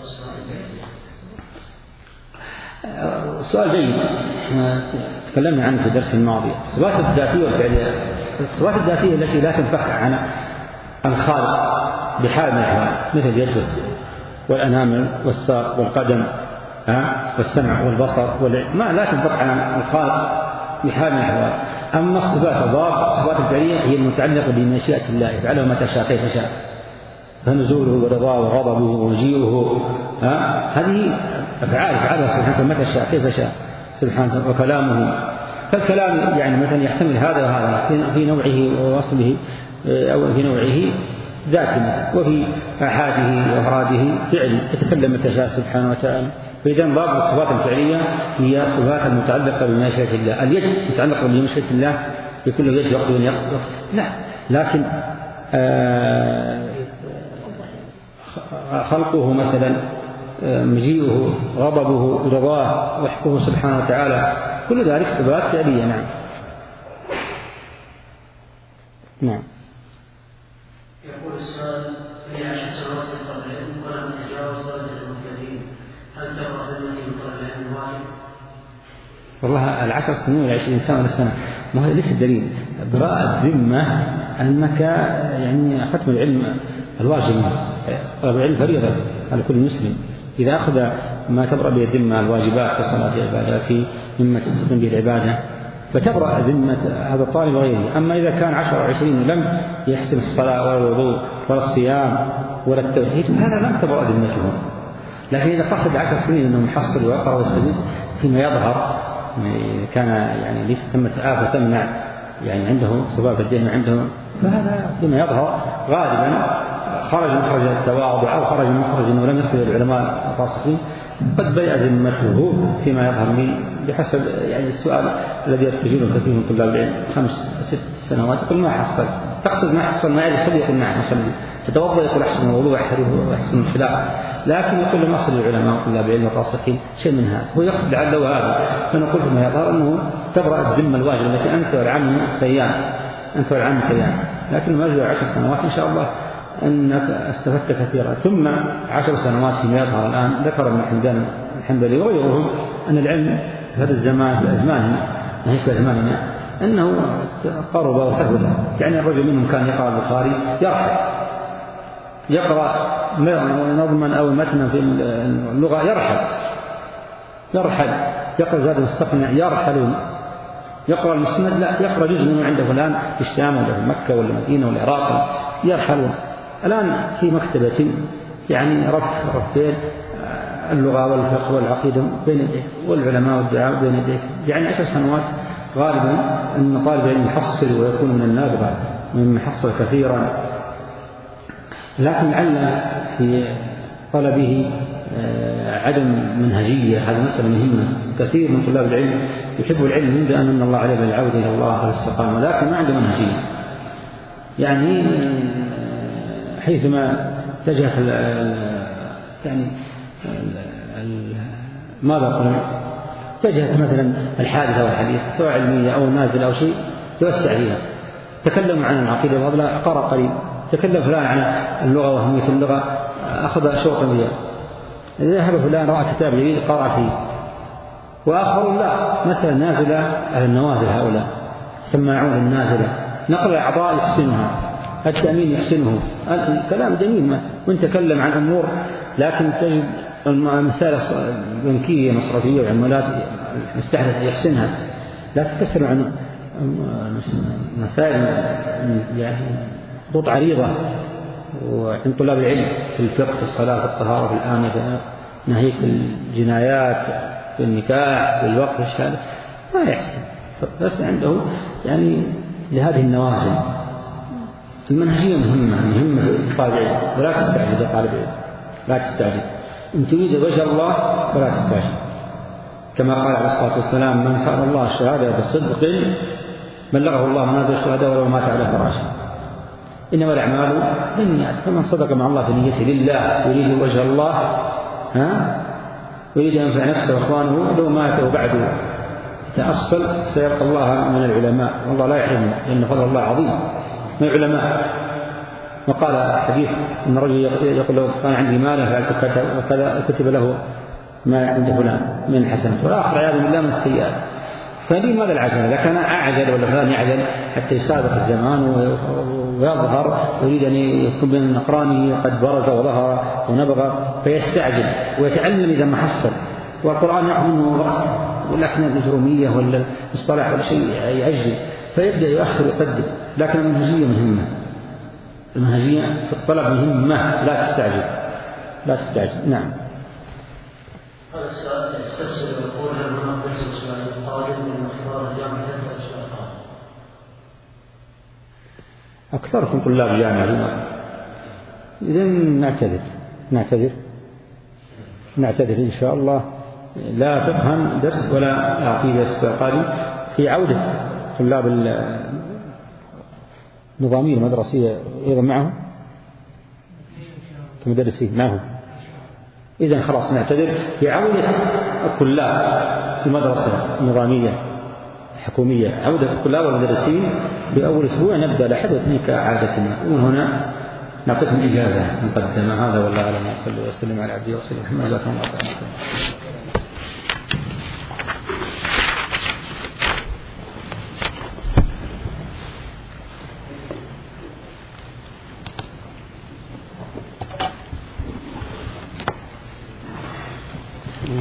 سؤال جيد تكلمنا عنه في الدرس الماضي. الصفات الذاتية والفعلية. الصفات الذاتية التي لا تنفك عن الخالق بحال من الأحوال، مثل اليد والأنامل والساق والقدم والسمع والبصر ما لا تنفك عن الخالق بحال من الأحوال. أما الصفات الضار الصفات الفعلية هي المتعلقة بمشيئة الله، يفعله متى شاء كيف شاء، فنزوله ورضاه وغضبه ومجيئه، هذه أفعال يفعلها سبحانه متى شاء كيف شاء سبحانه. وكلامه، فالكلام يعني مثلا يحتمل هذا وهذا في نوعه ووصله أو في نوعه ذاتي، وفي آحاده وأفراده فعل يتكلم متى شاء سبحانه وتعالى. فإذا ضابط الصفات الفعلية هي الصفات المتعلقة بمشيئة الله. اليد متعلقة بمشيئة الله، يكون له يد يقضي ويقضي لا، لكن آه خلقه مثلا مجيئه غضبه رضاه وحكمه سبحانه وتعالى كل ذلك صفات فعلية. نعم. نعم. يقول السؤال في عشر سنوات طلب العلم ولم تتجاوز درجة المبتدئين، هل تبرأ ذمتي من طلب العلم واجب؟ والله العشر سنين والعشرين سنة ولا سنة ما هو ليس الدليل. براءة الذمة أنك يعني ختم العلم الواجب، طلب العلم فريضة على كل مسلم. إذا أخذ ما تبرأ به الذمة الواجبات كصلاة العبادات مما تستقيم به العبادة فتبرأ ذمة هذا الطالب غيره. أما إذا كان عشر أو عشرين ولم يحسن الصلاة ولا الوضوء ولا الصيام ولا التوحيد هذا لم تبرأ ذمته. لكن إذا قصد عشر سنين أنه يحصل ويقرأ ويستفيد فيما يظهر كان يعني ليس ثمة آفة تمنع يعني عنده صباب الدين عنده، فهذا فيما يظهر غالبا خرج مخرج التواضع أو خرج مخرج أنه لم يصل العلماء الراسخين قد بيع ذمته فيما يظهر لي بحسب يعني السؤال الذي يستجيبه كثير من طلاب العلم خمس ست سنوات يقول ما حصل. تقصد ما حصل ما يصلي يقول نعم أصلي، تتوضأ يقول أحسن الوضوء وأحسن الخلاف، لكن يقول لما أصل العلماء وطلاب العلم الراسخين شيء من هذا هو يقصد لعله هذا. فنقول فيما يظهر أنه تبرأ الذمة الواجبة التي أنت والعام سيان أنت والعام سيان، لكن ما جاء عشر سنوات إن شاء الله أنك استفدت كثيرا. ثم عشر سنوات فيما يظهر الآن ذكر ابن حمدان الحنبلي وغيرهم أن العلم في هذا الزمان في أزماننا ناهيك في أزماننا أنه قرب وسهل. يعني الرجل منهم كان يقرأ البخاري يرحل يقرأ نظما أو متنا في اللغة يرحل يرحل يقرأ زاد المستقنع يرحلون يقرأ المسند لا يقرأ جزء من عنده فلان في الشام ولا في مكة ولا مدينة ولا العراق يرحلون. الآن في مكتبة يعني رف رفين اللغة والفقه والعقيدة بين يديك والعلماء والدعاء بين يديك. يعني عشر سنوات غالبا أن طالب العلم يحصل ويكون من النابغة ومن يحصل كثيرا، لكن لعل في طلبه عدم منهجية. هذا مسألة مهمة. كثير من طلاب العلم يحب العلم منذ أن من الله عليه بالعودة إلى الله والاستقامة، لكن ما عنده منهجية. يعني حيثما اتجهت يعني ماذا قلنا اتجهت مثلا الحادثة والحديث سواء علمية أو نازل أو شيء توسع فيها. تكلموا عن العقيدة وفضلها قرأ قريب، تكلم فلان عن اللغة وأهمية اللغة أخذ شوطا فيها، ذهب فلان رأى كتاب جديد قرأ فيه، وآخرون لا مثلا نازلة على النوازل هؤلاء سماعون النازلة نقل الأعضاء يحسنها التأمين يحسنه الكلام جميل ما وانت تكلم عن أمور، لكن تجد المسائل البنكية مصرفية وعملات مستحدثة يحسنها، لا تكسر عن مسائل يعني خطوط عريضة. وعند طلاب العلم في الفقه في الصلاة في الطهارة في الآمنة ناهيك الجنايات في النكاح في الوقت في الشهادة ما يحسن، بس عنده يعني لهذه النوازل. المنهجية مهمة مهمة لطالب العلم، ولا تستعجل يا طالب العلم، لا تستعجل. إن تريد وجه الله فلا تستعجل، كما قال عليه الصلاة والسلام: من سأل الله الشهادة بصدق بلغه الله منازل الشهداء ولو مات على فراشه. إنما الأعمال بالنيات، فمن صدق مع الله في نيته لله يريد وجه الله ها يريد أن ينفع نفسه وإخوانه لو مات وبعده يتأصل سيلقى الله من العلماء، والله لا يحرمه لأن فضل الله عظيم من العلماء. وقال حديث أن رجل يقول له: كان عندي مال وكذا كتب له ما عند فلان من حسنات، والآخر عياذ بالله من السيئات. فلي ماذا العجل؟ إذا كان أعجل ولا فلان يعجل حتى يسابق الزمان ويظهر ويريد أن يكون بين أقرانه قد برز وظهر ونبغى فيستعجل ويتعلم إذا ما حصل، والقرآن يأخذ منه وقت، والأحكام الإجرومية ولا الاصطلاح ولا شيء يعجل فيبدأ يؤخر ويقدم. لكن المنهجية مهمة، المنهجية في الطلب مهمة، لا تستعجل لا تستعجل. نعم. هذا السؤال يستفسر يقول: هل هناك درس الأسبوع القادم من اختبار الجامعة تنتهي الأسبوع القادم؟ أكثركم طلاب الجامعة، إذا نعتذر نعتذر نعتذر إن شاء الله، لا فقها درس ولا عقيدة الأسبوع القادم، في عودة طلاب النظامية المدرسية أيضا معهم كمدرسين معهم. إذن خلاص نعتذر في عودة الطلاب في المدرسة النظامية الحكومية، عودة الطلاب والمدرسين بأول أسبوع نبدأ لاحظ كعادتنا، وهنا نعطيكم إجازة مقدمة. هذا والله أعلم، صلى الله وسلم على عبده ورسوله محمد.